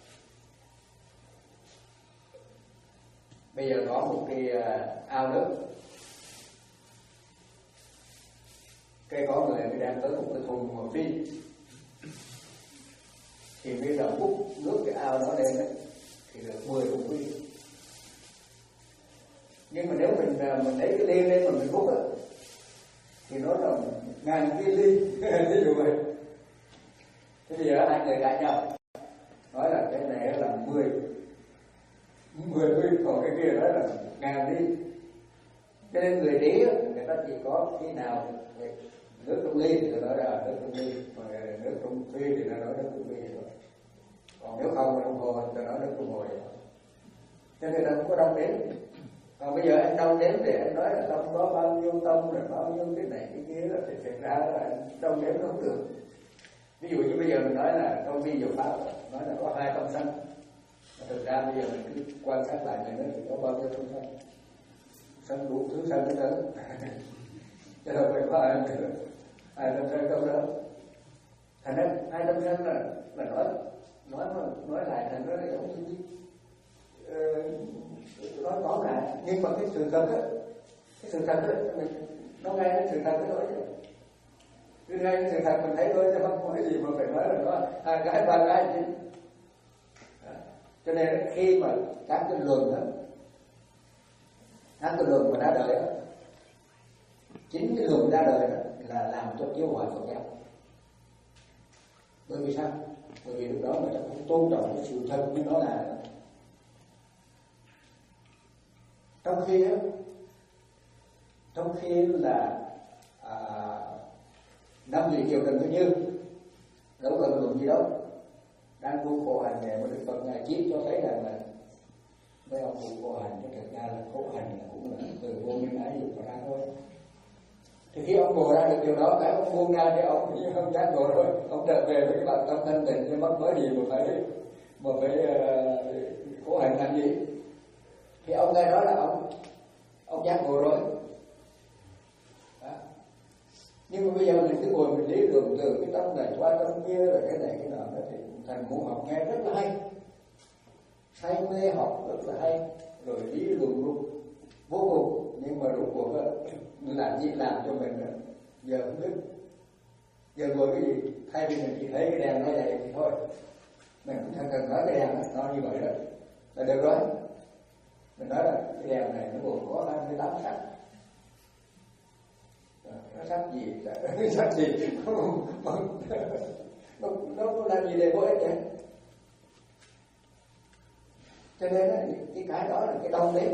Bây giờ có một cái ao nước, cái có người mới đem tới một cái thùng một phi, thì bây giờ hút nước cái ao đó lên đấy thì được mười thùng phi. Nhưng mà nếu mình mình lấy cái ly lên mà mình hút á thì nó là ngàn cái ly, ví dụ vậy. Thế bây giờ hai người cãi nhau, nói là cái này là mười mười ly, còn cái kia đó là ngàn ly. Cho nên người trí người ta chỉ có khi nào nước trong ly thì nó nói là nước trong ly, mà nước trong phi thì nó nói nước trong phi rồi. Còn nếu không đồng hồ thì nó nói nước trong hồ vậy. Cho nên là không có đông đến. Còn bây giờ anh đông đến để anh nói là trong đó bao nhiêu tông rồi bao nhiêu cái này cái kia là thì thực ra là anh đông đến không được. Ví dụ như bây giờ mình nói là trong vi diệu pháp nói là có hai tâm sanh, thực ra bây giờ mình cứ quan sát lại mình nói thì có bao nhiêu tâm sanh, sanh đủ thứ sanh hết lớn, chứ không phải có ai hai tâm sanh không đâu. Thành ra hai tâm sanh là là nói nói nói lại thành nó là giống như uh, nói tóm lại, nhưng mà cái sự thật á, cái sự thật á, mình nó ngay cái sự thật cái nói chứ, cứ ngay cái sự thật mình thấy thôi chứ không có cái gì mà phải nói là nó hai cái ba cái chứ. Cho nên khi mà các cái luận đó, các cái luận mà ra đời đó, chính cái luận ra đời đó là làm cho giáo hội Phật giáo. Bởi vì sao? Bởi vì lúc đó người ta cũng tôn trọng cái sự thật như nó là. Trong khi đó, trong khi là à, năm vị kiều Trần Thế Như đâu cần luận gì đâu, đang tu khổ hành nhẹ mà Đức Phật ngài chiết cho thấy rằng là mấy ông tu khổ hành cái thực ra là khổ hành là cũng là từ vô minh ái dục ra thôi. Thì khi ông ngồi ra được điều đó, cái ông buông ra thì ông chỉ không dám ngồi rồi, ông trở về với cái bản tâm thanh tịnh, chứ mất mới gì mà phải mà phải uh, khổ hành làm gì. Thì ông nghe nói là ông ông dám ngồi rồi. Đó. Nhưng mà bây giờ mình cứ ngồi mình lý luận từ cái tâm này qua tâm kia rồi cái này cái nọ đó thì thành muốn học nghe rất là hay, say mê học rất là hay, rồi lý luận luôn vô cùng, nhưng mà rốt cuộc làm gì làm cho mình giờ không biết, giờ ngồi cái gì thay vì mình chỉ thấy cái đèn nó vậy thì thôi, mình cũng không cần nói cái đèn nó như vậy đó là được rồi. Mình nói là cái đèn này nó gồm có hai mươi tám sắc, nó sắc gì nó sắc gì nó nó làm gì để vô ích vậy. Cho nên cái cái đó là cái đong đếm,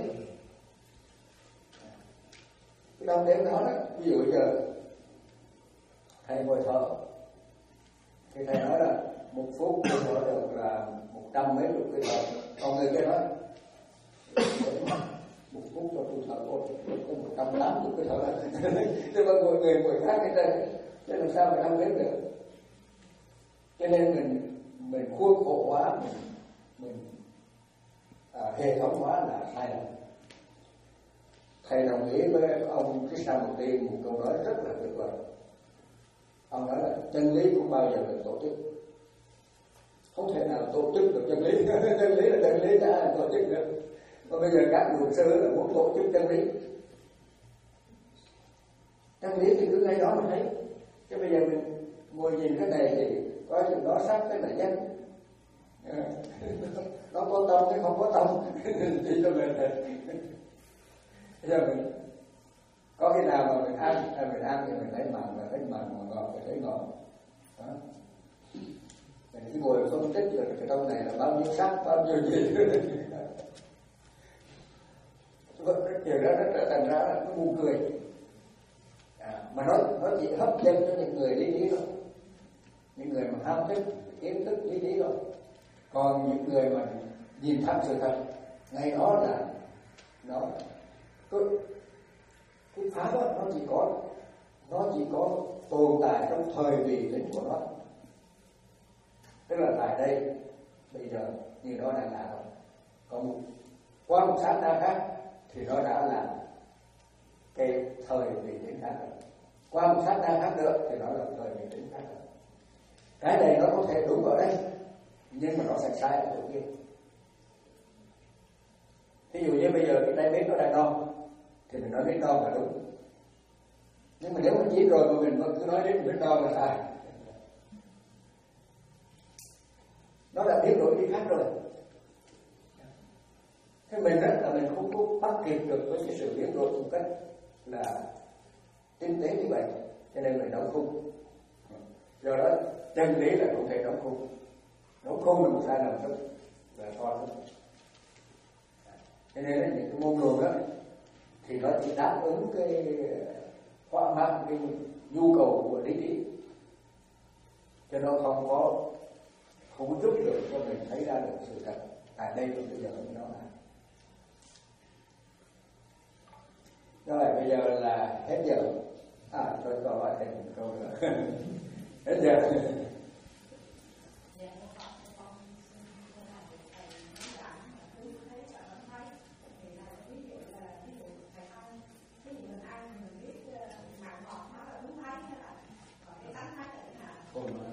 cái đong đếm đó, đó ví dụ giờ thầy ngồi thở thì thầy nói là một phút tôi thở được là một trăm mấy chục cái thở, còn người kia nói một phút cho tôi thở thôi có một trăm tám mươi cái thở nhưng mà mọi người mọi khác cái đây chứ làm sao mà đong đếm được. Cho nên mình mình khuôn khổ hóa, mình mình à, hệ thống hóa là sai lầm. Thầy đồng ý với ông Krishnamurti một câu nói rất là tuyệt vời. Ông nói là chân lý không bao giờ được tổ chức, không thể nào tổ chức được chân lý. Chân lý là chân lý, đã ai tổ chức được. Và bây giờ các luật sư là muốn tổ chức chân lý. Chân lý thì cứ ngay đó mà thấy. Chứ bây giờ mình ngồi nhìn cái này thì có chừng đó sắc cái là danh, nó có tâm hay không có tâm thì cho mình thì bây giờ mình có khi nào mà mình ăn hay mình ăn thì mình thấy mặn và thấy mặn, mà ngọt thì thấy ngọt đó. Mình cứ ngồi phân tích rồi cái trong này là bao nhiêu sắc, bao nhiêu gì cái điều đó nó trở thành ra là nó buồn cười à, mà nó nó chỉ hấp dẫn cho những người lý trí thôi, những người mà ham thích kiến thức lý trí thôi. Còn những người mà nhìn thẳng sự thật, ngay đó là nó cái, cái pháp đó, nó chỉ có nó chỉ có tồn tại trong thời vị tính của nó, tức là tại đây bây giờ như nó đang là rồi. Còn qua một sát na khác thì nó đã là cái thời vị tính khác rồi. Qua một sát na khác nữa thì nó là thời vị tính khác rồi. Cái này nó có thể đúng ở đây nhưng mà nó sẽ sai ở chỗ kia. Ví dụ như bây giờ cái tay bếp nó đang non thì mình nói bếp non là đúng, nhưng mà nếu mình chín rồi mà mình vẫn cứ nói đến bếp non là sai, nó đã biến đổi đi khác rồi. Thế mình rất là mình không có bắt kịp được với cái sự biến đổi một cách là tinh tế như vậy, cho nên mình đóng khung. Do đó chân lý là không thể đóng khung, đóng khung là một sai lầm rất là to lớn. Cho nên là những cái môn đồ đó thì nó chỉ đáp ứng cái thỏa mãn cái nhu cầu của lý trí, cho nó không có không có giúp được cho mình thấy ra được sự thật tại đây và bây giờ nó là. Rồi bây giờ là hết giờ. À tôi có hỏi thêm một câu nữa. Hết giờ.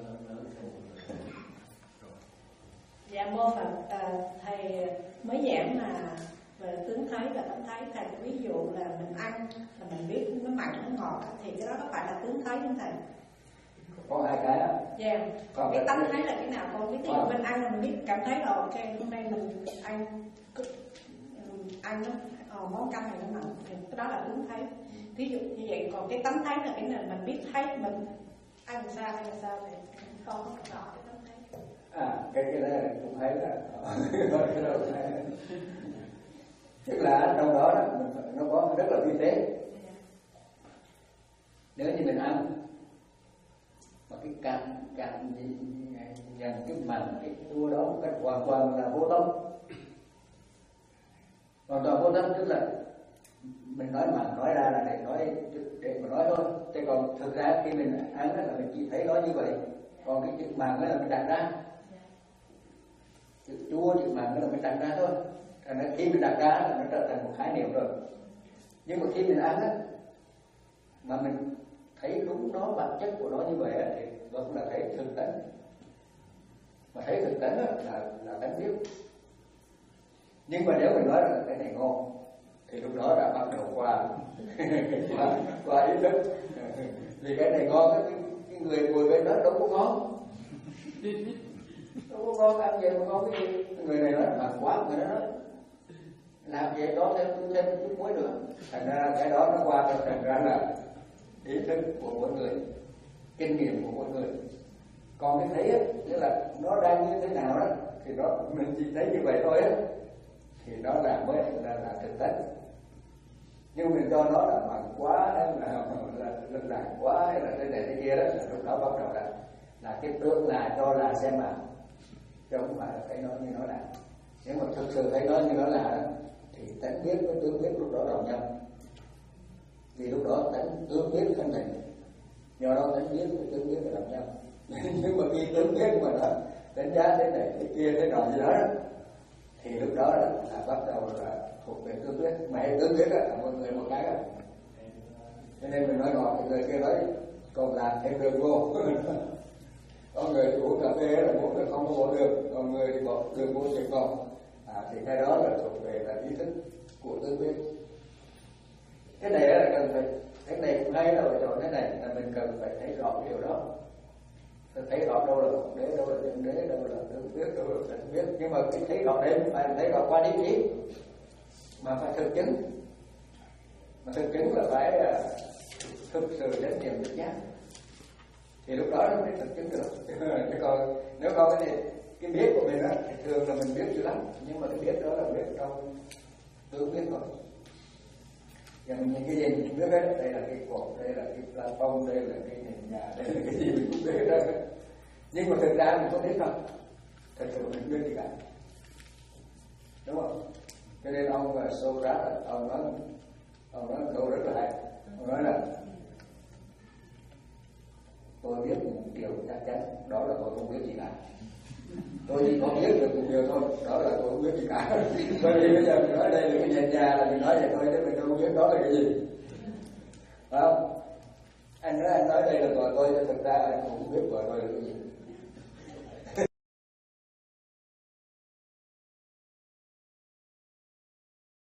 Dạ mô Phật, à, thầy mới giảng ăn là mình biết nó mặn nó ngọt thì cái đó có phải là tướng thấy không thầy? Có hai cái á. Dạ. Yeah. Còn cái tánh thấy là cái nào con biết? Ví dụ mình ăn mình biết cảm thấy là ok, hôm nay mình ăn ăn nó oh, món canh này nó mặn thì cái đó là tướng thấy. Ví dụ như vậy, còn cái tánh thấy là cái này mình biết thấy mình ăn sao ăn sao thì con không rõ cái tánh thấy. À cái cái đó cũng thấy là cái đó cũng thấy. Tức là trong đó, đó nó có rất là vi tế. Nếu như mình ăn mà cái cạn cạn dần cái mặn cái chua đó một cách hoàn toàn là vô tâm, hoàn toàn vô tâm, tức là mình nói mặn nói ra là để nói để mà nói thôi. Thế còn thực ra khi mình ăn là mình chỉ thấy nó như vậy, còn cái chữ mặn là mình đặt ra, chữ chua chữ mặn là mình đặt ra thôi. Thành ra khi mình đặt ra là nó trở thành một khái niệm rồi. Nhưng mà khi mình ăn á mà mình thấy đúng nó, bản chất của nó như vậy á, thì đó cũng là thấy thực tánh. Mà thấy thực tánh á, là là tánh biết. Nhưng mà nếu mình nói là cái này ngon thì lúc đó đã bắt đầu qua qua, qua ý thức. Vì cái này ngon á, cái, cái người ngồi bên đó đâu có ngon, đâu có ngon, ăn gì mà ngon cái gì. Người này nói mà quá, người đó nói làm vậy đó thêm thêm chút muối nữa. Thành ra cái đó nó qua thành ra là ý thức của mỗi người, kinh nghiệm của mỗi người. Còn cái thấy á, nghĩa là nó đang như thế nào đó thì nó mình chỉ thấy như vậy thôi á, thì đó là mới là, là thực tế. Nhưng mình cho nó là bằng quá hay là là là, là quá hay là thế này thế kia đó, là lúc đó bắt đầu là là cái tương là cho là xem mà, chứ không phải là thấy nó như nó là. Nếu mà thực sự thấy nó như nó là đó, thì tánh biết với tướng biết lúc đó đồng nhau. Vì lúc đó tánh tướng biết thân thành, do đó tánh biết với tướng biết là đồng nhau. Nhưng mà khi tướng biết mà nó đánh giá thế này thế kia thế nọ gì đó, thì lúc đó là, là bắt đầu là thuộc về tướng biết. Mà tướng biết là mọi người một cái đó. Cho nên mình nói ngọt thì người kia nói còn làm thêm đường vô. Có người thì uống cà phê là uống là không có bỏ đường, còn người thì bỏ đường vô chỉ còn. À, thì cái đó là thuộc về là ý thức của tướng biết. Cái này là cần phải, cái này cũng hay là ở chỗ thế này là mình cần phải thấy rõ điều đó. Phải thấy rõ đâu là Ngọc Đế, đâu là Chân Đế, đâu là tướng biết, đâu là tánh biết. Nhưng mà cái thấy rõ đấy không phải là thấy rõ qua lý trí, mà phải thực chứng. Mà thực chứng là phải thực sự chánh niệm thức giác, thì lúc đó nó mới thực chứng được. Chứ còn nếu không cái này, cái biết của mình á thì thường là mình biết dữ lắm, nhưng mà cái biết đó là biết trong tướng biết thôi. Và mình nhìn cái gì mình biết hết, đây là cái cột, đây là cái plafon, đây là cái nền nhà, đây là cái gì mình cũng biết hết. Nhưng mà thực ra mình không biết đâu, thật sự mình biết gì cả, đúng không? Cho nên ông Socrates, ông nói ông nói một câu rất là hay. Ông nói là tôi biết một điều chắc chắn, đó là tôi không biết gì cả. Tôi chỉ có biết được một điều thôi, đó là tôi không biết gì cả. Bởi vì bây giờ mình nói đây là cái nền nhà là mình nói vậy thôi, chứ mình không biết đó là cái gì. Phải không? Anh nói anh nói đây là vợ tôi, thực ra anh cũng không biết vợ tôi là cái gì.